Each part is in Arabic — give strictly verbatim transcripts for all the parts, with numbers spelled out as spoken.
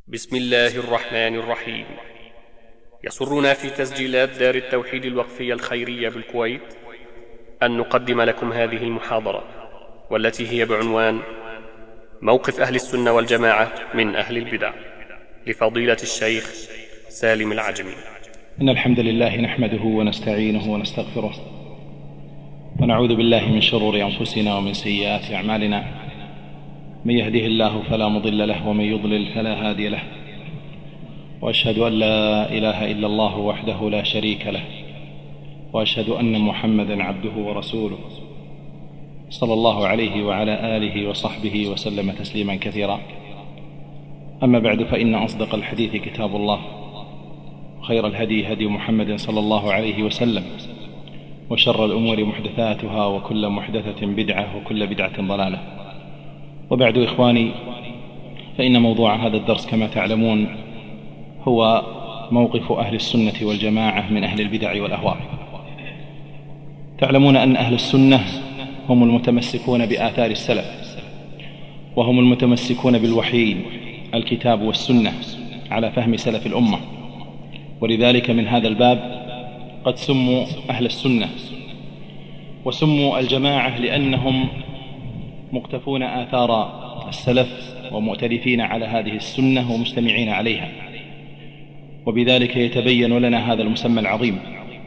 بسم الله الرحمن الرحيم. يسرنا في تسجيلات دار التوحيد الوقفية الخيرية بالكويت أن نقدم لكم هذه المحاضرة، والتي هي بعنوان موقف أهل السنة والجماعة من أهل البدع، لفضيلة الشيخ سالم العجمي. إن الحمد لله نحمده ونستعينه ونستغفره، ونعوذ بالله من شرور أنفسنا ومن سيئات أعمالنا. من يهده الله فلا مضل له، ومن يضلل فلا هادي له، وأشهد أن لا إله إلا الله وحده لا شريك له، وأشهد أن محمدا عبده ورسوله صلى الله عليه وعلى آله وصحبه وسلم تسليما كثيرا. أما بعد، فإن أصدق الحديث كتاب الله، خير الهدي هدي محمد صلى الله عليه وسلم، وشر الأمور محدثاتها، وكل محدثة بدعة، وكل بدعة ضلالة. وبعد إخواني، فإن موضوع هذا الدرس كما تعلمون هو موقف أهل السنة والجماعة من أهل البدع والأهواء. تعلمون أن أهل السنة هم المتمسكون بآثار السلف، وهم المتمسكون بالوحيين الكتاب والسنة على فهم سلف الأمة، ولذلك من هذا الباب قد سموا أهل السنة، وسموا الجماعة لأنهم مقتفون آثار السلف ومؤتلفين على هذه السنة ومجتمعين عليها، وبذلك يتبين لنا هذا المسمى العظيم.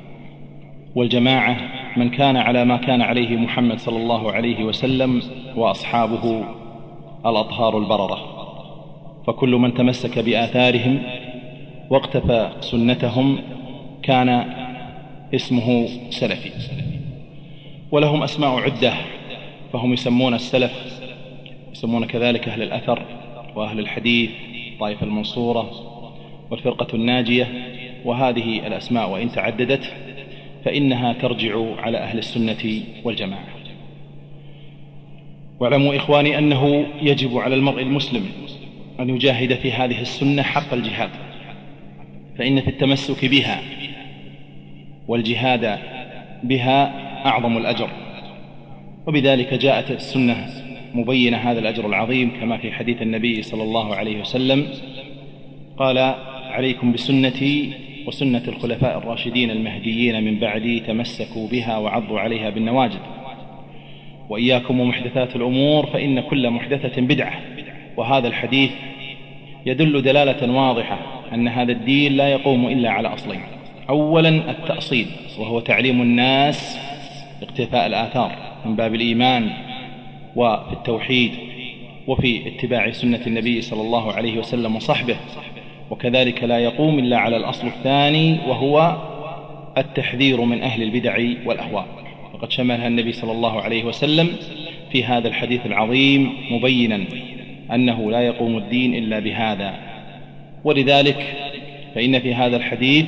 والجماعة من كان على ما كان عليه محمد صلى الله عليه وسلم وأصحابه الأطهار البررة، فكل من تمسك بآثارهم واقتفى سنتهم كان اسمه سلفي. ولهم أسماء عدة، فهم يسمون السلف، يسمون كذلك أهل الأثر وأهل الحديث، طائفة المنصورة والفرقة الناجية. وهذه الأسماء وإن تعددت فإنها ترجع على أهل السنة والجماعة. واعلموا إخواني أنه يجب على المرء المسلم أن يجاهد في هذه السنة حق الجهاد، فإن في التمسك بها والجهاد بها أعظم الأجر، وبذلك جاءت السنة مبينة هذا الأجر العظيم، كما في حديث النبي صلى الله عليه وسلم قال: عليكم بسنتي وسنة الخلفاء الراشدين المهديين من بعدي، تمسكوا بها وعضوا عليها بالنواجذ، وإياكم ومحدثات الأمور فإن كل محدثة بدعة. وهذا الحديث يدل دلالة واضحة أن هذا الدين لا يقوم إلا على أصلين: أولا التأصيل، وهو تعليم الناس اقتفاء الآثار من باب الإيمان وفي التوحيد وفي اتباع سنة النبي صلى الله عليه وسلم وصحبه، وكذلك لا يقوم إلا على الأصل الثاني، وهو التحذير من أهل البدع والأهواء. وقد شملها النبي صلى الله عليه وسلم في هذا الحديث العظيم مبينا أنه لا يقوم الدين إلا بهذا. ولذلك فإن في هذا الحديث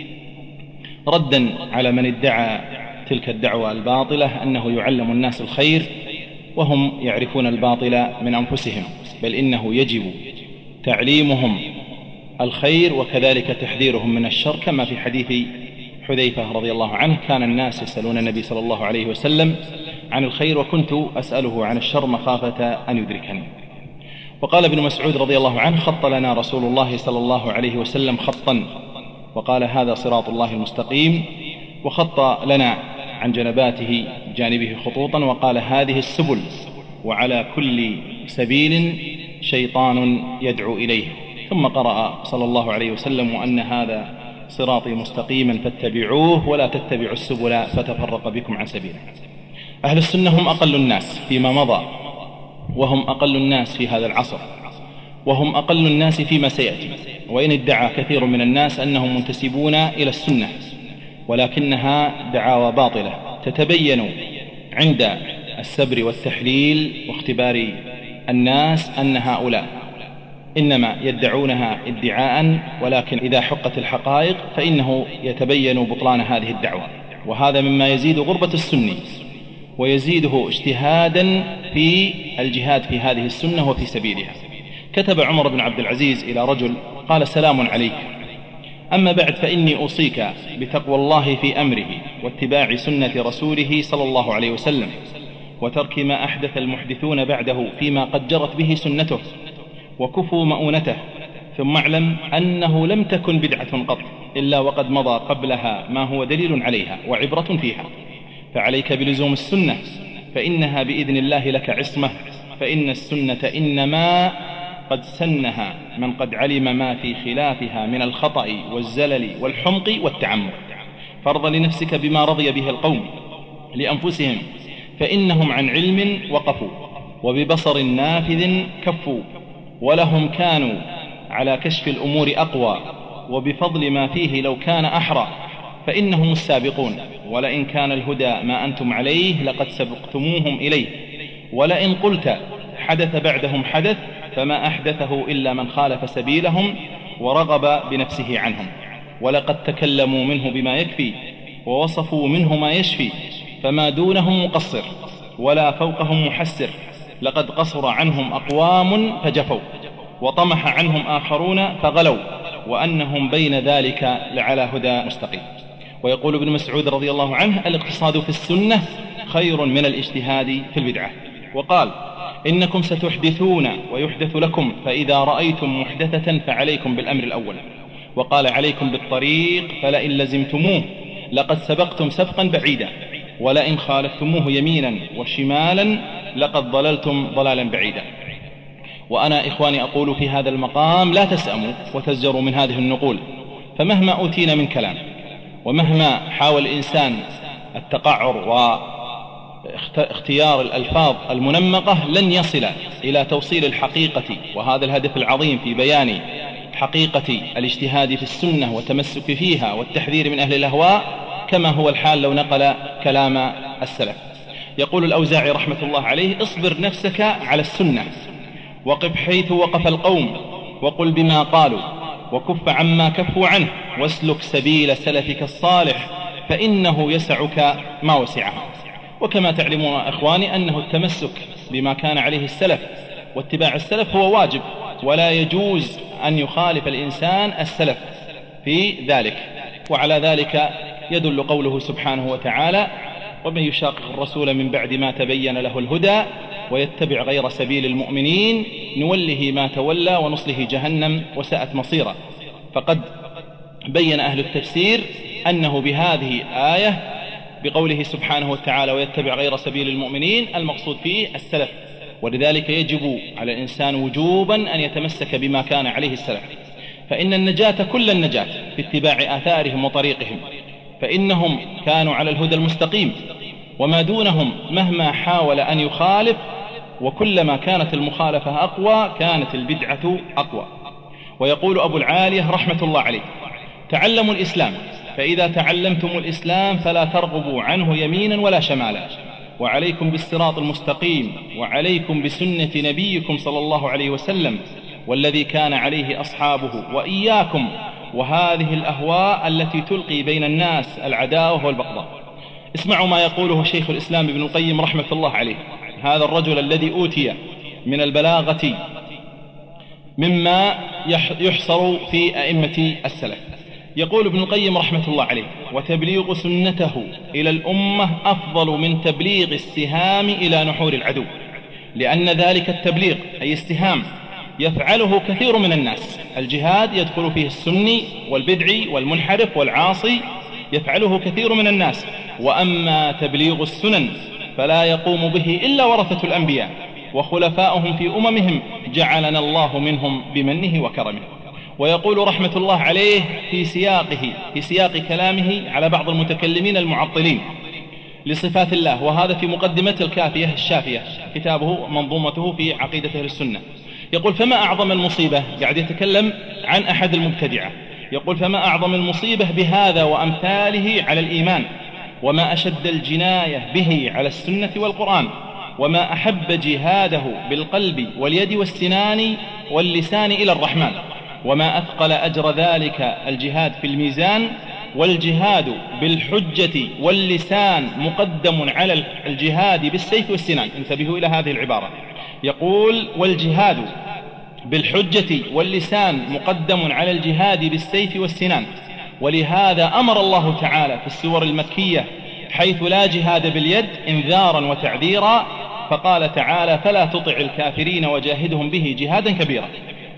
ردا على من ادعى تلك الدعوة الباطلة أنه يعلم الناس الخير وهم يعرفون الباطل من أنفسهم، بل إنه يجب تعليمهم الخير وكذلك تحذيرهم من الشر، كما في حديث حذيفة رضي الله عنه: كان الناس يسألون النبي صلى الله عليه وسلم عن الخير، وكنت أسأله عن الشر مخافة أن يدركني. وقال ابن مسعود رضي الله عنه: خط لنا رسول الله صلى الله عليه وسلم خطا، وقال: هذا صراط الله المستقيم، وخط لنا عن جنباته جانبه خطوطا، وقال: هذه السبل، وعلى كل سبيل شيطان يدعو إليه. ثم قرأ صلى الله عليه وسلم: وأن هذا صراطي مستقيما فاتبعوه ولا تتبعوا السبل فتفرق بكم عن سبيله. أهل السنة هم أقل الناس فيما مضى، وهم أقل الناس في هذا العصر، وهم أقل الناس فيما سيأتي. وإن ادعى كثير من الناس أنهم منتسبون إلى السنة، ولكنها دعاوى باطلة تتبين عند السبر والتحليل واختبار الناس أن هؤلاء إنما يدعونها ادعاء، ولكن إذا حقت الحقائق فإنه يتبين بطلان هذه الدعوة. وهذا مما يزيد غربة السني ويزيده اجتهادا في الجهاد في هذه السنة وفي سبيلها. كتب عمر بن عبد العزيز إلى رجل قال: سلام عليك، أما بعد فإني أوصيك بتقوى الله في أمره، واتباع سنة رسوله صلى الله عليه وسلم، وترك ما أحدث المحدثون بعده فيما قد جرت به سنته، وكفوا مؤونته في ثم اعلم أنه لم تكن بدعة قط إلا وقد مضى قبلها ما هو دليل عليها وعبرة فيها، فعليك بلزوم السنة فإنها بإذن الله لك عصمة، فإن السنة إنما قد سنها من قد علم ما في خلافها من الخطأ والزلل والحمق والتعمق. فارض لنفسك بما رضي به القوم لأنفسهم، فإنهم عن علم وقفوا وببصر نافذ كفوا، ولهم كانوا على كشف الأمور أقوى، وبفضل ما فيه لو كان أحرى فإنهم السابقون، ولئن كان الهدى ما أنتم عليه لقد سبقتموهم إليه، ولئن قلت حدث بعدهم حدث فما أحدثه إلا من خالف سبيلهم ورغب بنفسه عنهم، ولقد تكلموا منه بما يكفي ووصفوا منه ما يشفي، فما دونهم مقصر ولا فوقهم محسر، لقد قصر عنهم أقوام فجفوا وطمح عنهم آخرون فغلوا، وأنهم بين ذلك لعلى هدى مستقيم. ويقول ابن مسعود رضي الله عنه: الاقتصاد في السنة خير من الاجتهاد في البدعة. وقال: إنكم ستحدثون ويحدث لكم، فإذا رأيتم محدثة فعليكم بالأمر الأول. وقال: عليكم بالطريق فلئن لزمتموه لقد سبقتم سبقا بعيدا، ولئن خالفتموه يمينا وشمالا لقد ضللتم ضلالا بعيدا. وأنا إخواني أقول في هذا المقام: لا تسأموا وتزجروا من هذه النقول، فمهما أوتينا من كلام ومهما حاول الإنسان التقعر واختيار الألفاظ المنمقة لن يصل إلى توصيل الحقيقة، وهذا الهدف العظيم في بيان حقيقة الاجتهاد في السنة والتمسك فيها والتحذير من أهل الأهواء، كما هو الحال لو نقل كلام السلف. يقول الأوزاعي رحمة الله عليه: اصبر نفسك على السنة، وقف حيث وقف القوم، وقل بما قالوا، وكف عما كفوا عنه، واسلك سبيل سلفك الصالح، فإنه يسعك ما وسعه. وكما تعلمون أخواني أنه التمسك بما كان عليه السلف واتباع السلف هو واجب، ولا يجوز أن يخالف الإنسان السلف في ذلك. وعلى ذلك يدل قوله سبحانه وتعالى: ومن يشاقق الرسول من بعد ما تبين له الهدى ويتبع غير سبيل المؤمنين نوله ما تولى ونصله جهنم وساءت مصيرا. فقد بين أهل التفسير أنه بهذه آية بقوله سبحانه وتعالى ويتبع غير سبيل المؤمنين المقصود فيه السلف، ولذلك يجب على الإنسان وجوبا أن يتمسك بما كان عليه السلف، فإن النجاة كل النجاة في اتباع آثارهم وطريقهم، فإنهم كانوا على الهدى المستقيم، وما دونهم مهما حاول أن يخالف، وكلما كانت المخالفة أقوى كانت البدعة أقوى. ويقول أبو العالية رحمة الله عليه: تعلموا الإسلام، فإذا تعلمتم الإسلام فلا ترغبوا عنه يمينا ولا شمالا، وعليكم بالصراط المستقيم، وعليكم بسنة نبيكم صلى الله عليه وسلم والذي كان عليه أصحابه، وإياكم وهذه الأهواء التي تلقي بين الناس العداوة والبغضاء. اسمعوا ما يقوله شيخ الإسلام ابن القيم رحمة الله عليه، هذا الرجل الذي أوتي من البلاغة مما يحصر في أئمة السلف. يقول ابن القيم رحمة الله عليه: وتبليغ سنته إلى الأمة أفضل من تبليغ السهام إلى نحور العدو، لأن ذلك التبليغ أي السهام يفعله كثير من الناس. الجهاد يدخل فيه السني والبدعي والمنحرف والعاصي، يفعله كثير من الناس. وأما تبليغ السنن فلا يقوم به إلا ورثة الأنبياء وخلفاؤهم في أممهم، جعلنا الله منهم بمنه وكرمه. ويقول رحمة الله عليه في سياقه في سياق كلامه على بعض المتكلمين المعطلين لصفات الله، وهذا في مقدمة الكافية الشافية، كتابه منظومته في عقيدة أهل السنة. يقول: فما أعظم المصيبة، قاعد يتكلم عن أحد المبتدعة، يقول: فما أعظم المصيبة بهذا وأمثاله على الإيمان، وما أشد الجناية به على السنة والقرآن، وما أحب جهاده بالقلب واليد والسنان واللسان إلى الرحمن، وما أثقل أجر ذلك الجهاد في الميزان، والجهاد بالحجة واللسان مقدم على الجهاد بالسيف والسنان. انتبهوا إلى هذه العبارة، يقول: والجهاد بالحجة واللسان مقدم على الجهاد بالسيف والسنان. ولهذا أمر الله تعالى في السور المكية حيث لا جهاد باليد إنذارا وتعذيرا، فقال تعالى: فلا تطع الكافرين وجاهدهم به جهادا كبيرا.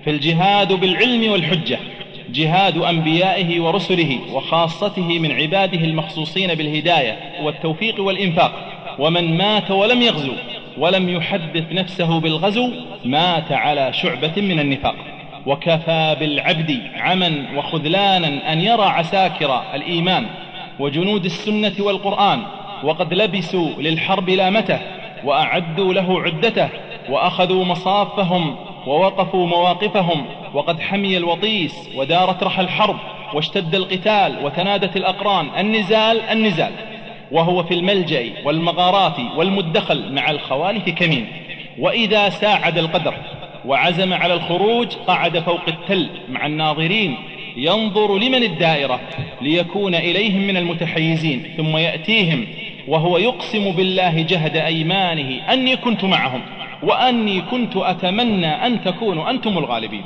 فالجهاد بالعلم والحجة جهاد أنبيائه ورسله وخاصته من عباده المخصوصين بالهداية والتوفيق والإنفاق، ومن مات ولم يغزو ولم يحدث نفسه بالغزو مات على شعبة من النفاق. وكفى بالعبد عما وخذلانا أن يرى عساكر الإيمان وجنود السنة والقرآن وقد لبسوا للحرب لامته وأعدوا له عدته وأخذوا مصافهم ووقفوا مواقفهم، وقد حمي الوطيس ودارت رحى الحرب واشتد القتال وتنادت الأقران النزال النزال، وهو في الملجأ والمغارات والمدخل مع الخوالف كمين. وإذا ساعد القدر وعزم على الخروج قعد فوق التل مع الناظرين ينظر لمن الدائرة ليكون إليهم من المتحيزين، ثم يأتيهم وهو يقسم بالله جهد أيمانه أني كنت معهم وأني كنت أتمنى أن تكونوا أنتم الغالبين.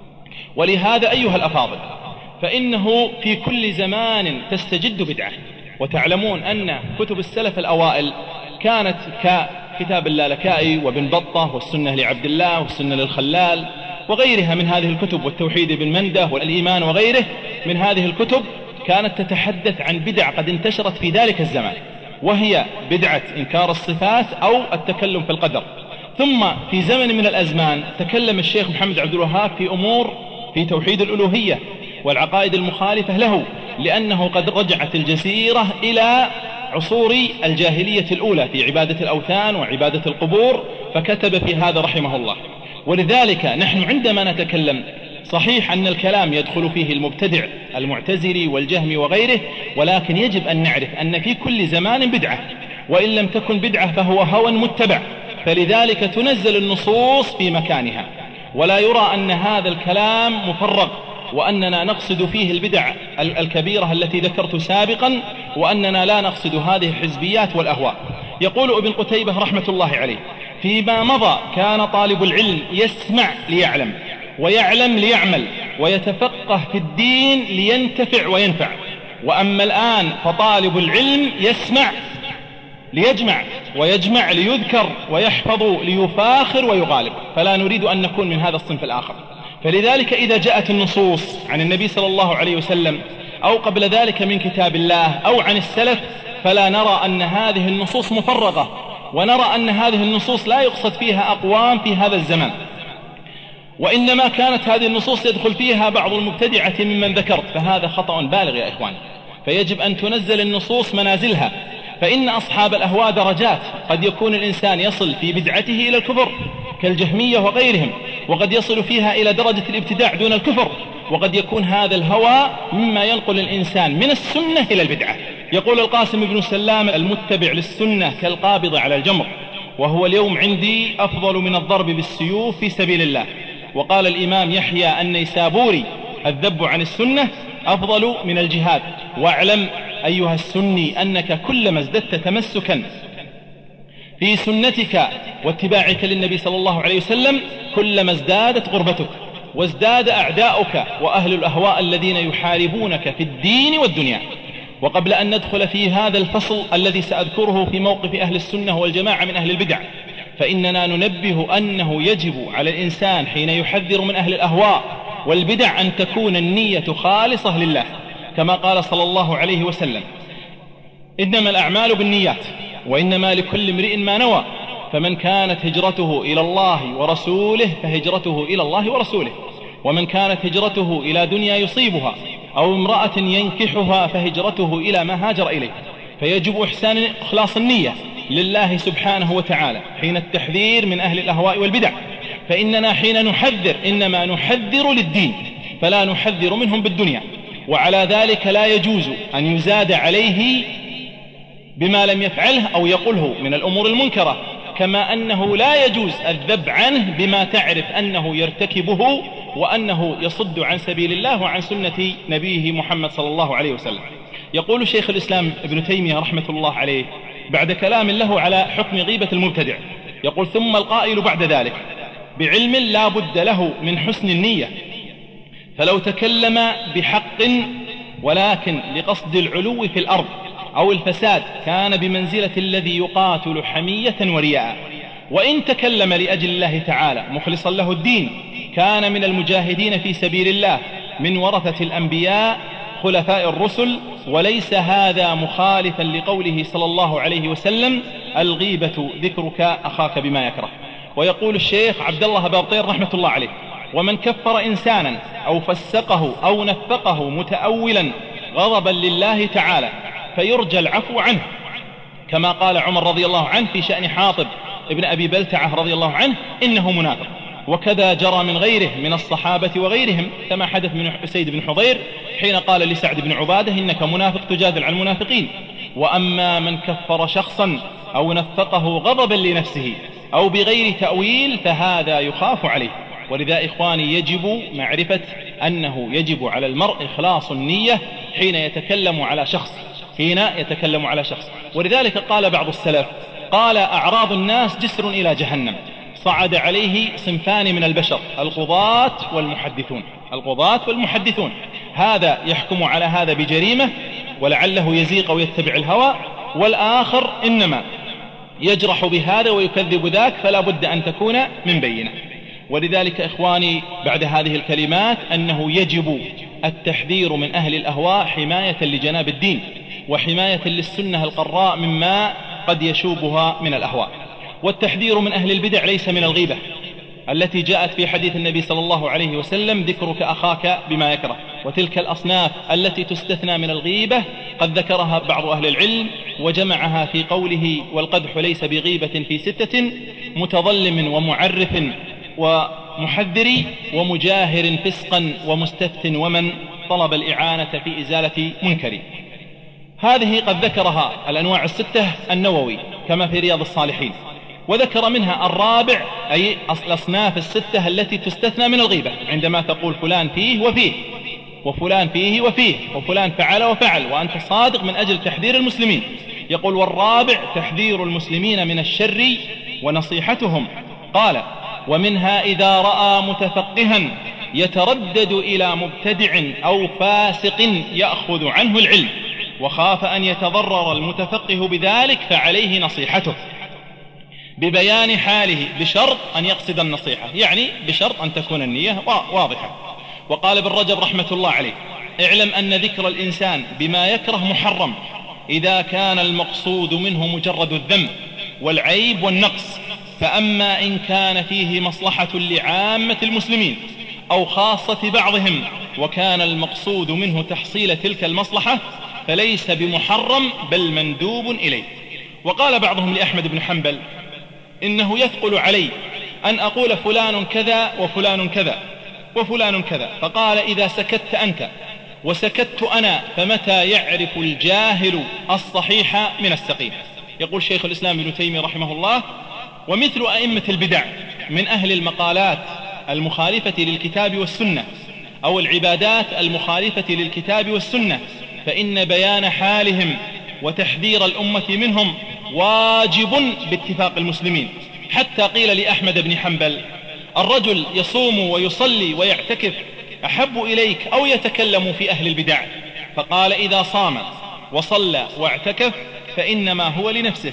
ولهذا أيها الأفاضل فإنه في كل زمان تستجد بدعة، وتعلمون أن كتب السلف الأوائل كانت ككتاب اللالكائي وابن بطة والسنة لعبد الله والسنة للخلال وغيرها من هذه الكتب، والتوحيد بن منده والإيمان وغيره من هذه الكتب، كانت تتحدث عن بدع قد انتشرت في ذلك الزمان، وهي بدعة إنكار الصفات أو التكلم في القدر. ثم في زمن من الأزمان تكلم الشيخ محمد عبد الوهاب في أمور في توحيد الألوهية والعقائد المخالفة له، لأنه قد رجعت الجزيرة إلى عصور الجاهلية الأولى في عبادة الأوثان وعبادة القبور، فكتب في هذا رحمه الله. ولذلك نحن عندما نتكلم صحيح أن الكلام يدخل فيه المبتدع المعتزلي والجهمي وغيره، ولكن يجب أن نعرف أن في كل زمان بدعة، وإن لم تكن بدعة فهو هوى متبع، فلذلك تنزل النصوص في مكانها، ولا يرى أن هذا الكلام مفرغ وأننا نقصد فيه البدع الكبيرة التي ذكرت سابقا، وأننا لا نقصد هذه الحزبيات والأهواء. يقول ابن قتيبة رحمة الله عليه: فيما مضى كان طالب العلم يسمع ليعلم ويعلم ليعمل ويتفقه في الدين لينتفع وينفع، وأما الآن فطالب العلم يسمع ليجمع ويجمع ليذكر ويحفظ ليفاخر ويغالب، فلا نريد أن نكون من هذا الصنف الآخر. فلذلك إذا جاءت النصوص عن النبي صلى الله عليه وسلم أو قبل ذلك من كتاب الله أو عن السلف، فلا نرى أن هذه النصوص مفرغة، ونرى أن هذه النصوص لا يقصد فيها أقوام في هذا الزمان، وإنما كانت هذه النصوص يدخل فيها بعض المبتدعة ممن ذكرت، فهذا خطأ بالغ يا إخوان. فيجب أن تنزل النصوص منازلها، فإن أصحاب الأهواء درجات، قد يكون الإنسان يصل في بدعته إلى الكفر كالجهمية وغيرهم، وقد يصل فيها إلى درجة الابتداع دون الكفر، وقد يكون هذا الهوى مما ينقل الإنسان من السنة إلى البدعة. يقول القاسم بن سلام: المتبع للسنة كالقابض على الجمر، وهو اليوم عندي أفضل من الضرب بالسيوف في سبيل الله. وقال الإمام يحيى النيسابوري: الذب عن السنة أفضل من الجهاد. واعلم أيها السني أنك كلما ازددت تمسكا في سنتك واتباعك للنبي صلى الله عليه وسلم كلما ازدادت غربتك وازداد أعداؤك وأهل الأهواء الذين يحاربونك في الدين والدنيا. وقبل أن ندخل في هذا الفصل الذي سأذكره في موقف أهل السنة والجماعة من أهل البدع، فإننا ننبه أنه يجب على الإنسان حين يحذر من أهل الأهواء والبدع أن تكون النية خالصة لله، كما قال صلى الله عليه وسلم: إنما الأعمال بالنيات وإنما لكل امرئ ما نوى، فمن كانت هجرته إلى الله ورسوله فهجرته إلى الله ورسوله، ومن كانت هجرته إلى دنيا يصيبها أو امرأة ينكحها فهجرته إلى ما هاجر إليه. فيجب إحسان إخلاص النية لله سبحانه وتعالى حين التحذير من أهل الأهواء والبدع، فإننا حين نحذر إنما نحذر للدين فلا نحذر منهم بالدنيا. وعلى ذلك لا يجوز أن يزاد عليه بما لم يفعله أو يقوله من الأمور المنكرة، كما أنه لا يجوز الذب عنه بما تعرف أنه يرتكبه وأنه يصد عن سبيل الله وعن سنة نبيه محمد صلى الله عليه وسلم. يقول شيخ الإسلام ابن تيمية رحمة الله عليه بعد كلام له على حكم غيبة المبتدع، يقول: ثم القائل بعد ذلك بعلم لا بد له من حسن النية، فلو تكلم بحق ولكن لقصد العلو في الأرض أو الفساد كان بمنزلة الذي يقاتل حمية ورياء، وإن تكلم لأجل الله تعالى مخلصا له الدين كان من المجاهدين في سبيل الله من ورثة الأنبياء خلفاء الرسل، وليس هذا مخالفا لقوله صلى الله عليه وسلم: الغيبة ذكرك أخاك بما يكره. ويقول الشيخ عبد الله بابطير رحمة الله عليه: ومن كفر إنسانا أو فسقه أو نفقه متأولا غضبا لله تعالى فيرجى العفو عنه، كما قال عمر رضي الله عنه في شأن حاطب ابن أبي بلتعة رضي الله عنه: إنه منافق. وكذا جرى من غيره من الصحابة وغيرهم، كما حدث من أسيد بن حضير حين قال لسعد بن عبادة: إنك منافق تجادل عن المنافقين. وأما من كفر شخصا أو نفقه غضبا لنفسه أو بغير تأويل فهذا يخاف عليه. ولذا إخواني يجب معرفة أنه يجب على المرء إخلاص النية حين يتكلم على شخص حين يتكلم على شخص ولذلك قال بعض السلف: قال: أعراض الناس جسر إلى جهنم صعد عليه صنفان من البشر، القضاة والمحدثون القضاة والمحدثون هذا يحكم على هذا بجريمة ولعله يزيق ويتبع الهوى، والآخر إنما يجرح بهذا ويكذب ذاك، فلا بد أن تكون من بينة. ولذلك إخواني بعد هذه الكلمات أنه يجب التحذير من أهل الأهواء حماية لجناب الدين وحماية للسنة القراء مما قد يشوبها من الأهواء. والتحذير من أهل البدع ليس من الغيبة التي جاءت في حديث النبي صلى الله عليه وسلم: ذكرك أخاك بما يكره. وتلك الأصناف التي تستثنى من الغيبة قد ذكرها بعض أهل العلم وجمعها في قوله: والقدح ليس بغيبة في ستة: متظلم ومعرف ومحذر ومجاهر فسقا ومستفت ومن طلب الإعانة في إزالة منكر. هذه قد ذكرها الأنواع الستة النووي كما في رياض الصالحين، وذكر منها الرابع أي الأصناف الستة التي تستثنى من الغيبة، عندما تقول فلان فيه وفيه وفلان فيه وفيه وفلان فعل وفعل وأنت صادق من أجل تحذير المسلمين. يقول: والرابع تحذير المسلمين من الشر ونصيحتهم. قال: ومنها إذا رأى متفقها يتردد إلى مبتدع أو فاسق يأخذ عنه العلم وخاف أن يتضرر المتفقه بذلك فعليه نصيحته ببيان حاله بشرط أن يقصد النصيحة، يعني بشرط أن تكون النية واضحة. وقال ابن رجب رحمة الله عليه: اعلم أن ذكر الإنسان بما يكره محرم إذا كان المقصود منه مجرد الذم والعيب والنقص، فأما إن كان فيه مصلحة لعامة المسلمين أو خاصة بعضهم وكان المقصود منه تحصيل تلك المصلحة فليس بمحرم بل مندوب إليه. وقال بعضهم لأحمد بن حنبل: إنه يثقل علي أن أقول فلان كذا وفلان كذا وفلان كذا، فقال: إذا سكت أنت وسكت أنا فمتى يعرف الجاهل الصحيح من السقيم. يقول شيخ الإسلام ابن تيمية رحمه الله: ومثل أئمة البدع من أهل المقالات المخالفة للكتاب والسنة أو العبادات المخالفة للكتاب والسنة، فإن بيان حالهم وتحذير الأمة منهم واجب باتفاق المسلمين. حتى قيل لأحمد بن حنبل: الرجل يصوم ويصلي ويعتكف أحب إليك أو يتكلم في أهل البدع؟ فقال: إذا صام وصلى واعتكف فإنما هو لنفسه،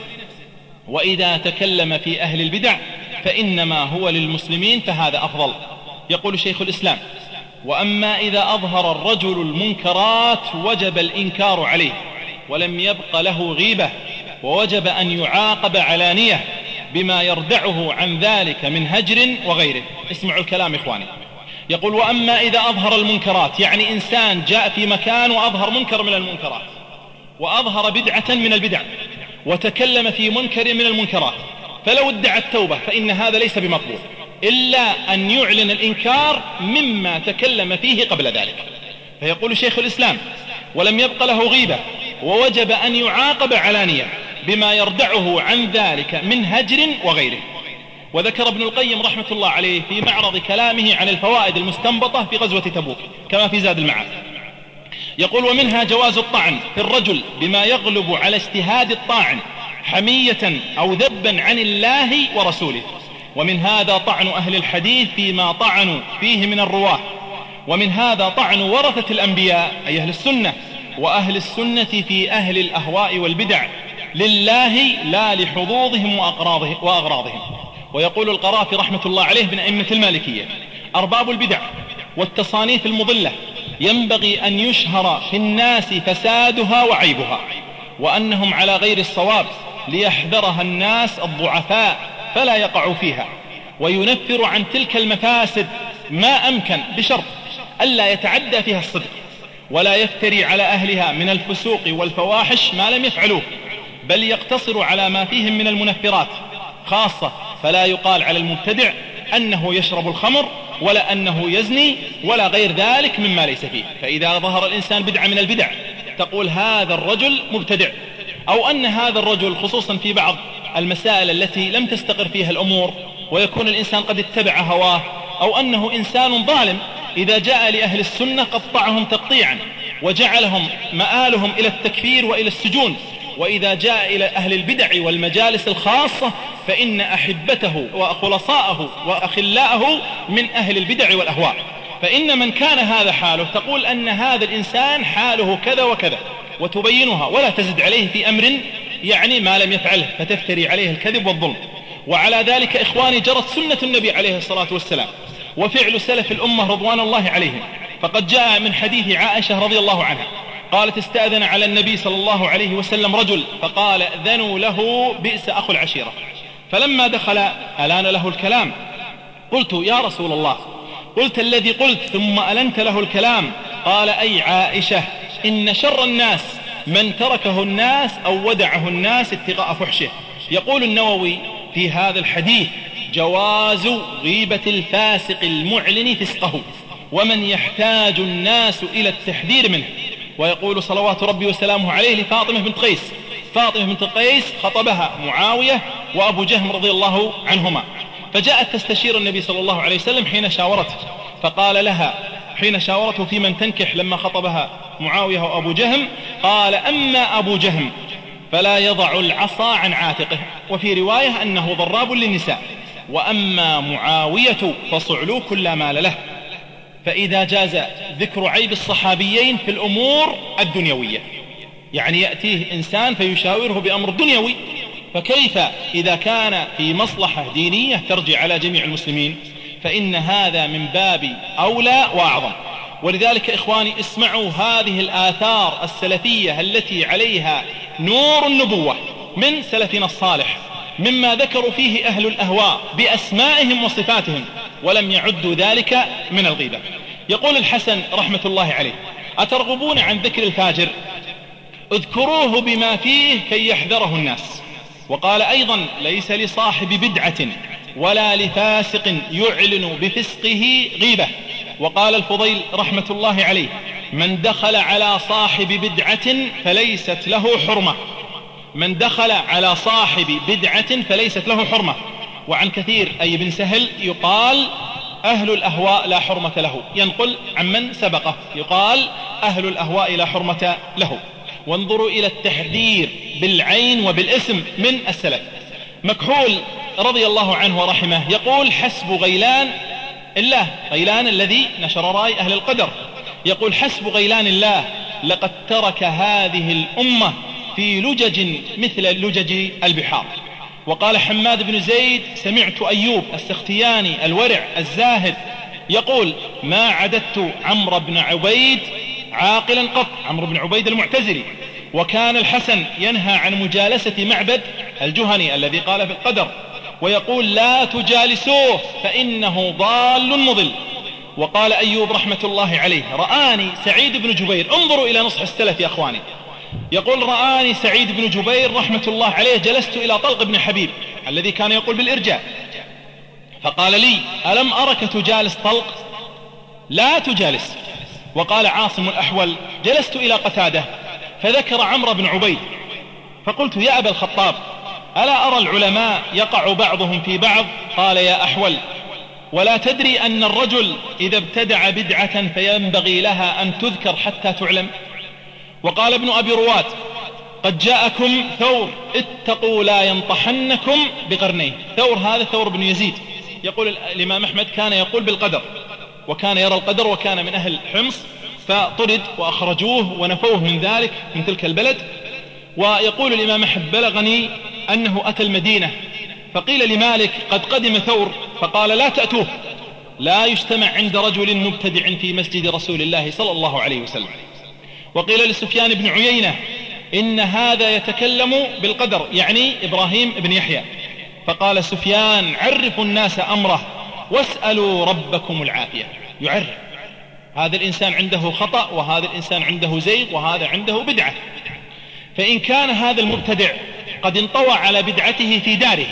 وإذا تكلم في أهل البدع فإنما هو للمسلمين، فهذا أفضل. يقول شيخ الإسلام: وأما إذا أظهر الرجل المنكرات وجب الإنكار عليه ولم يبق له غيبة، ووجب أن يعاقب علانية بما يردعه عن ذلك من هجر وغيره. اسمعوا الكلام إخواني. يقول: وأما إذا أظهر المنكرات، يعني إنسان جاء في مكان وأظهر منكر من المنكرات وأظهر بدعة من البدع وتكلم في منكر من المنكرات، فلو ادعى التوبة فإن هذا ليس بمقبول إلا أن يعلن الإنكار مما تكلم فيه قبل ذلك. فيقول شيخ الإسلام: ولم يبق له غيبة ووجب أن يعاقب علانية بما يردعه عن ذلك من هجر وغيره. وذكر ابن القيم رحمة الله عليه في معرض كلامه عن الفوائد المستنبطة في غزوة تبوك كما في زاد المعاد، يقول: ومنها جواز الطعن في الرجل بما يغلب على اجتهاد الطاعن حمية أو ذبا عن الله ورسوله، ومن هذا طعن أهل الحديث فيما طعنوا فيه من الرواه، ومن هذا طعن ورثة الأنبياء أي أهل السنة، وأهل السنة في أهل الأهواء والبدع لله لا لحظوظهم وأغراضهم. ويقول القرافي رحمة الله عليه بن أئمة المالكية: أرباب البدع والتصانيف المضلة ينبغي أن يشهر في الناس فسادها وعيبها، وأنهم على غير الصواب، ليحذرها الناس الضعفاء فلا يقعوا فيها، وينفر عن تلك المفاسد ما أمكن، بشرط ألا يتعدى فيها الصدق، ولا يفتري على أهلها من الفسوق والفواحش ما لم يفعلوه، بل يقتصر على ما فيهم من المنفرات خاصة. فلا يقال على المبتدع أنه يشرب الخمر ولا أنه يزني ولا غير ذلك مما ليس فيه. فإذا ظهر الإنسان بدعة من البدع تقول هذا الرجل مبتدع، أو أن هذا الرجل، خصوصا في بعض المسائل التي لم تستقر فيها الأمور ويكون الإنسان قد اتبع هواه، أو أنه إنسان ظالم، إذا جاء لأهل السنة قطعهم تقطيعا وجعلهم مآلهم إلى التكفير وإلى السجون. وإذا جاء إلى أهل البدع والمجالس الخاصة فإن أحبته وخلصاءه وأخلاءه من أهل البدع والأهواء. فإن من كان هذا حاله تقول أن هذا الإنسان حاله كذا وكذا، وتبينها ولا تزد عليه في أمر يعني ما لم يفعله فتفتري عليه الكذب والظلم. وعلى ذلك إخواني جرت سنة النبي عليه الصلاة والسلام وفعل سلف الأمة رضوان الله عليهم. فقد جاء من حديث عائشة رضي الله عنها قالت استأذن على النبي صلى الله عليه وسلم رجل فقال أذنوا له بئس أخو العشيرة، فلما دخل ألان له الكلام قلت يا رسول الله قلت الذي قلت ثم ألنت له الكلام؟ قال أي عائشة إن شر الناس من تركه الناس أو ودعه الناس اتقاء فحشه. يقول النووي في هذا الحديث جواز غيبة الفاسق المعلن فسقه ومن يحتاج الناس إلى التحذير منه. ويقول صلوات ربي وسلامه عليه لفاطمة بنت قيس، فاطمة بنت قيس خطبها معاوية وأبو جهم رضي الله عنهما، فجاءت تستشير النبي صلى الله عليه وسلم حين شاورته، فقال لها حين شاورته في من تنكح لما خطبها معاوية وأبو جهم، قال أما أبو جهم فلا يضع العصا عن عاتقه، وفي رواية أنه ضراب للنساء، وأما معاوية فصعلوك لا مال له. فإذا جاز ذكر عيب الصحابيين في الأمور الدنيوية، يعني يأتيه إنسان فيشاوره بأمر دنيوي، فكيف إذا كان في مصلحة دينية ترجع على جميع المسلمين؟ فإن هذا من باب أولى وأعظم. ولذلك إخواني اسمعوا هذه الآثار السلفية التي عليها نور النبوة من سلفنا الصالح، مما ذكروا فيه أهل الأهواء بأسمائهم وصفاتهم ولم يعدوا ذلك من الغيبة. يقول الحسن رحمة الله عليه أترغبون عن ذكر الفاجر؟ اذكروه بما فيه كي يحذره الناس. وقال أيضا ليس لصاحب بدعة ولا لفاسق يعلن بفسقه غيبة. وقال الفضيل رحمة الله عليه من دخل على صاحب بدعة فليست له حرمة، من دخل على صاحب بدعة فليست له حرمة. وعن كثير أي بن سهل يقال أهل الأهواء لا حرمة له، ينقل عمن سبقه يقال أهل الأهواء لا حرمة له. وانظروا إلى التحذير بالعين وبالاسم من السلف. مكحول رضي الله عنه ورحمه يقول حسب غيلان الله، غيلان الذي نشر رأي أهل القدر، يقول حسب غيلان الله لقد ترك هذه الأمة في لجج مثل لجج البحار. وقال حماد بن زيد سمعت أيوب السختياني الورع الزاهد يقول ما عددت عمرو بن عبيد عاقلا قط، عمرو بن عبيد المعتزلي. وكان الحسن ينهى عن مجالسة معبد الجهني الذي قال في القدر، ويقول لا تجالسوه فإنه ضال مضل. وقال أيوب رحمة الله عليه رآني سعيد بن جبير، انظروا إلى نصح السلف يا أخواني، يقول رآني سعيد بن جبير رحمة الله عليه جلست إلى طلق بن حبيب الذي كان يقول بالإرجاء، فقال لي ألم أرك تجالس طلق؟ لا تجالس. وقال عاصم الأحول جلست إلى قتادة فذكر عمرو بن عبيد فقلت يا أبا الخطاب ألا أرى العلماء يقع بعضهم في بعض؟ قال يا أحول ولا تدري أن الرجل إذا ابتدع بدعة فينبغي لها أن تذكر حتى تعلم. وقال ابن أبي رواد قد جاءكم ثور اتقوا لا ينطحنكم بقرنيه. ثور هذا ثور بن يزيد، يقول الإمام أحمد كان يقول بالقدر وكان يرى القدر وكان من أهل حمص، فطرد وأخرجوه ونفوه من ذلك من تلك البلد. ويقول الإمام أحمد بلغني أنه أتى المدينة فقيل لمالك قد قدم ثور، فقال لا تأتوه لا يجتمع عند رجل مبتدع في مسجد رسول الله صلى الله عليه وسلم. وقيل لسفيان بن عيينة إن هذا يتكلم بالقدر، يعني إبراهيم بن يحيى، فقال سفيان عرفوا الناس أمره واسألوا ربكم العافية. يعرف هذا الإنسان عنده خطأ، وهذا الإنسان عنده زيغ، وهذا عنده بدعة. فإن كان هذا المبتدع قد انطوى على بدعته في داره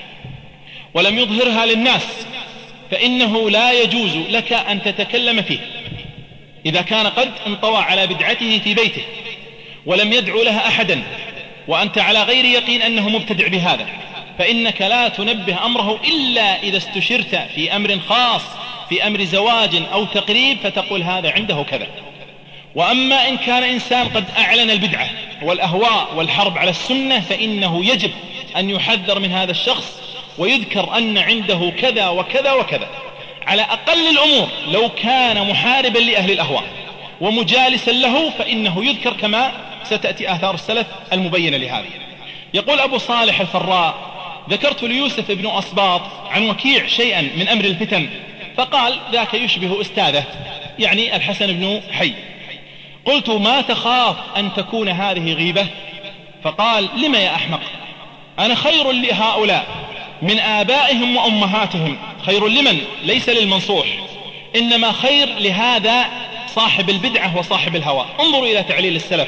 ولم يظهرها للناس فإنه لا يجوز لك أن تتكلم فيه. إذا كان قد انطوى على بدعته في بيته ولم يدعو لها أحدا وأنت على غير يقين أنه مبتدع بهذا، فإنك لا تنبه أمره إلا إذا استشرت في أمر خاص، في أمر زواج أو تقريب، فتقول هذا عنده كذا. وأما إن كان إنسان قد أعلن البدعة والأهواء والحرب على السنة فإنه يجب أن يحذر من هذا الشخص ويذكر أن عنده كذا وكذا وكذا. على أقل الأمور لو كان محاربا لأهل الأهواء ومجالسا له فإنه يذكر، كما ستأتي آثار السلف المبينة لهذا. يقول أبو صالح الفراء ذكرت ليوسف بن أصباط عن وكيع شيئا من أمر الفتن فقال ذاك يشبه أستاذه، يعني الحسن بن حي. قلت ما تخاف أن تكون هذه غيبة؟ فقال لما يا أحمق، أنا خير لهؤلاء من آبائهم وأمهاتهم. خير لمن؟ ليس للمنصوح، إنما خير لهذا صاحب البدعة وصاحب الهوى. انظروا إلى تعليل السلف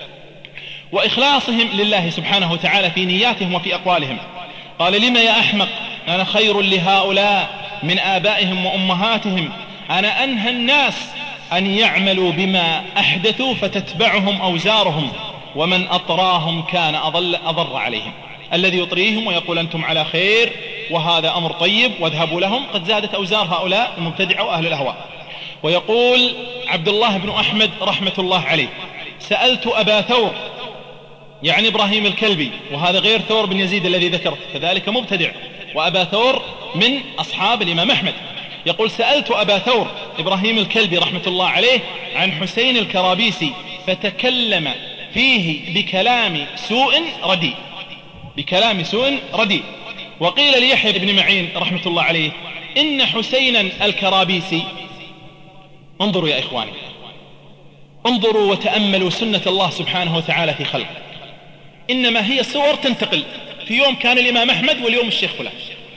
وإخلاصهم لله سبحانه وتعالى في نياتهم وفي أقوالهم. قال لما يا أحمق، أنا خير لهؤلاء من آبائهم وأمهاتهم. أنا أنهى الناس أن يعملوا بما أحدثوا فتتبعهم أوزارهم، ومن أطراهم كان أضل أضر عليهم. الذي يطريهم ويقول أنتم على خير وهذا أمر طيب واذهبوا لهم، قد زادت أوزار هؤلاء المبتدعة وأهل الأهواء. ويقول عبد الله بن أحمد رحمة الله عليه سألت أبا ثور، يعني إبراهيم الكلبي، وهذا غير ثور بن يزيد الذي ذكرت، كذلك مبتدع، وأبا ثور من أصحاب الإمام أحمد. يقول سألت أبا ثور إبراهيم الكلبي رحمة الله عليه عن حسين الكرابيسي فتكلم فيه بكلام سوء رديء، بكلام سوء رديء. وقيل ليحيى بن معين رحمة الله عليه إن حسينا الكرابيسي، انظروا يا إخواني، انظروا وتأملوا سنة الله سبحانه وتعالى في خلقه، إنما هي صور تنتقل. في يوم كان الإمام أحمد واليوم الشيخ فلان،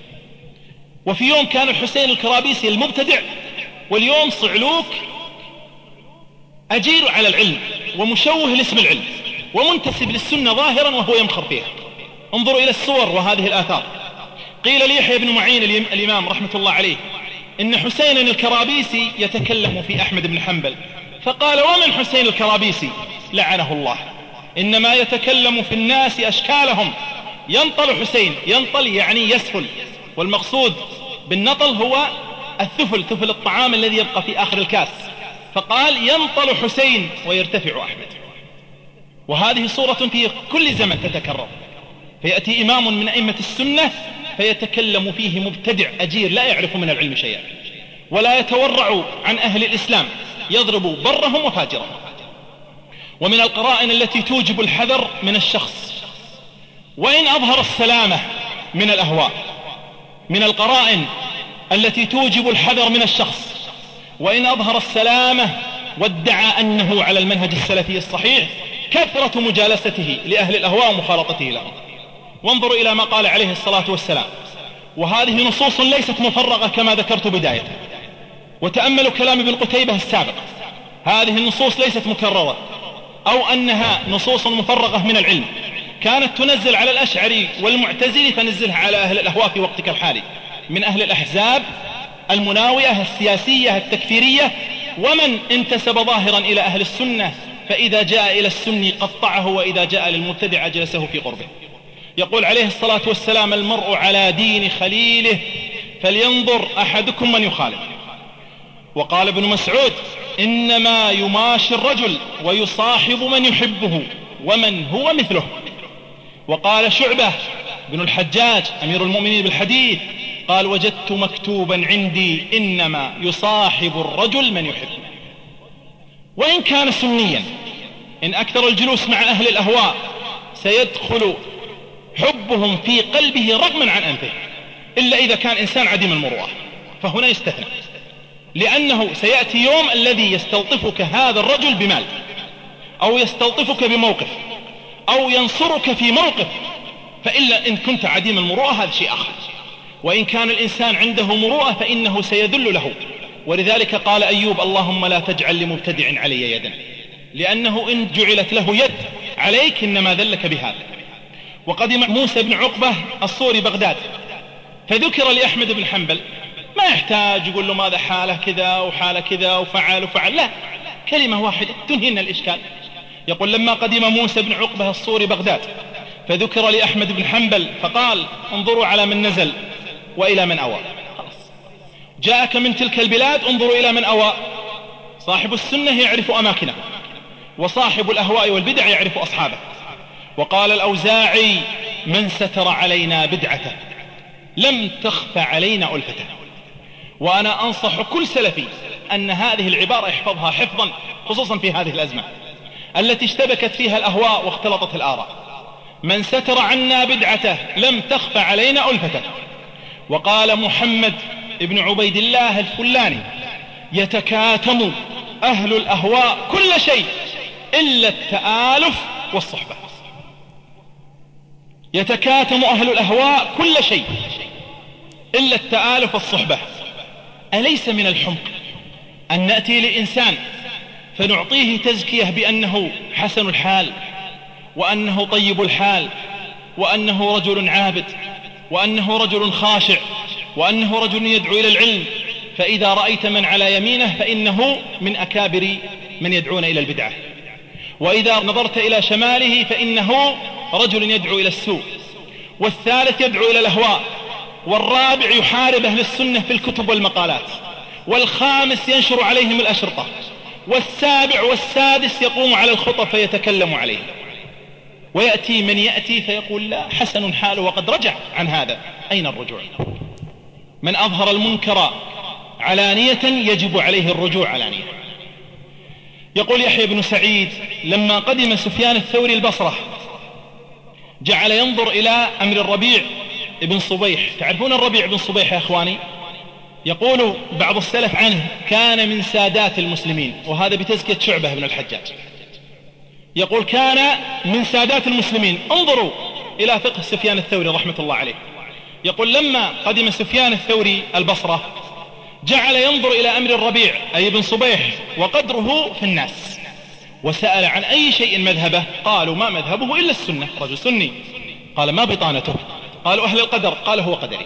وفي يوم كان الحسين الكرابيسي المبتدع واليوم صعلوك أجير على العلم ومشوه لاسم العلم ومنتسب للسنة ظاهرا وهو يمخر فيها. انظروا إلى الصور وهذه الآثار. قيل ليحيى بن معين الإمام رحمة الله عليه إن حسين الكرابيسي يتكلم في أحمد بن حنبل، فقال ومن حسين الكرابيسي لعنه الله، إنما يتكلم في الناس أشكالهم. ينطل حسين، ينطل يعني يسفل، والمقصود بالنطل هو الثفل، ثفل الطعام الذي يبقى في آخر الكاس. فقال ينطل حسين ويرتفع أحمد. وهذه صورة في كل زمن تتكرر، فيأتي إمام من أئمة السنة فيتكلم فيه مبتدع أجير لا يعرف من العلم شيئا ولا يتورع عن أهل الإسلام، يضرب برهم وفاجرهم. ومن القرائن التي توجب الحذر من الشخص وإن أظهر السلامة من الأهواء، من القرائن التي توجب الحذر من الشخص وإن أظهر السلامة وادعى أنه على المنهج السلفي الصحيح كثرة مجالسته لأهل الأهواء ومخالطته لهم. وانظروا إلى ما قال عليه الصلاة والسلام، وهذه نصوص ليست مفرغة كما ذكرت بداية. وتأملوا كلام ابن قتيبة السابق، هذه النصوص ليست مكررة أو أنها نصوص مفرغة من العلم، كانت تنزل على الأشعري والمعتزلي فنزلها على أهل الأهواء في وقتك الحالي من أهل الأحزاب المناوئة السياسية التكفيرية، ومن انتسب ظاهرا إلى أهل السنة فإذا جاء إلى السني قطعه وإذا جاء للمبتدع جلسه في قربه. يقول عليه الصلاة والسلام المرء على دين خليله فلينظر أحدكم من يخالف. وقال ابن مسعود إنما يماشي الرجل ويصاحب من يحبه ومن هو مثله. وقال شعبة بن الحجاج أمير المؤمنين بالحديث قال وجدت مكتوبا عندي إنما يصاحب الرجل من يحبه. وإن كان سنيا إن أكثر الجلوس مع أهل الأهواء سيدخل حبهم في قلبه رغما عن أنفه، إلا إذا كان إنسان عديم المروءة فهنا يستثنى. لأنه سيأتي يوم الذي يستلطفك هذا الرجل بمال، أو يستلطفك بموقف، أو ينصرك في موقف، فإلا إن كنت عديم المروءة هذا شيء آخر. وإن كان الإنسان عنده مروءة فإنه سيذل له. ولذلك قال أيوب: اللهم لا تجعل لمبتدع علي يدا، لأنه إن جعلت له يد عليك إنما ذلك بهذا. وقدم موسى بن عقبة الصوري بغداد، فذكر لأحمد بن حنبل، ما يحتاج يقول له ماذا حاله كذا وحاله كذا وفعل وفعل، لا، كلمة واحدة تنهينا الإشكال. يقول: لما قدم موسى بن عقبة الصوري بغداد فذكر لأحمد بن حنبل فقال: انظروا على من نزل وإلى من أوى. خلاص، جاءك من تلك البلاد، انظروا إلى من أوى. صاحب السنة يعرف أماكنه، وصاحب الأهواء والبدع يعرف أصحابه. وقال الأوزاعي: من ستر علينا بدعته لم تخف علينا ألفته. وأنا أنصح كل سلفي أن هذه العبارة يحفظها حفظا، خصوصا في هذه الأزمة التي اشتبكت فيها الأهواء واختلطت الآراء. من ستر عنا بدعته لم تخف علينا ألفته. وقال محمد ابن عبيد الله الفلاني: يتكاتم أهل الأهواء كل شيء إلا التآلف والصحبة. يتكاتم أهل الأهواء كل شيء إلا التآلف والصحبة. أليس من الحمق أن نأتي لإنسان فنعطيه تزكية بأنه حسن الحال، وأنه طيب الحال، وأنه رجل عابد، وأنه رجل خاشع، وأنه رجل يدعو إلى العلم، فإذا رأيت من على يمينه فإنه من أكابر من يدعون إلى البدعة، وإذا نظرت إلى شماله فإنه رجل يدعو إلى السوء، والثالث يدعو إلى الأهواء، والرابع يحارب أهل السنة في الكتب والمقالات، والخامس ينشر عليهم الأشرطة، والسابع والسادس يقوم على الخطب فيتكلم عليهم. ويأتي من يأتي فيقول: لا، حسن حاله وقد رجع عن هذا. أين الرجوع؟ من أظهر المنكر علانية يجب عليه الرجوع علانية. يقول يحيى بن سعيد: لما قدم سفيان الثوري البصرة جعل ينظر إلى أمر الربيع بن صبيح. تعرفون الربيع بن صبيح يا أخواني؟ يقول بعض السلف عنه: كان من سادات المسلمين، وهذا بتزكية شعبة بن الحجاج. يقول: كان من سادات المسلمين. انظروا إلى فقه سفيان الثوري رحمة الله عليه. يقول: لما قدم سفيان الثوري البصرة جعل ينظر إلى أمر الربيع أي بن صبيح وقدره في الناس، وسأل عن أي شيء مذهبه. قالوا: ما مذهبه إلا السنة، رجل سني. قال: ما بطانته؟ قالوا: أهل القدر. قال: هو قدري.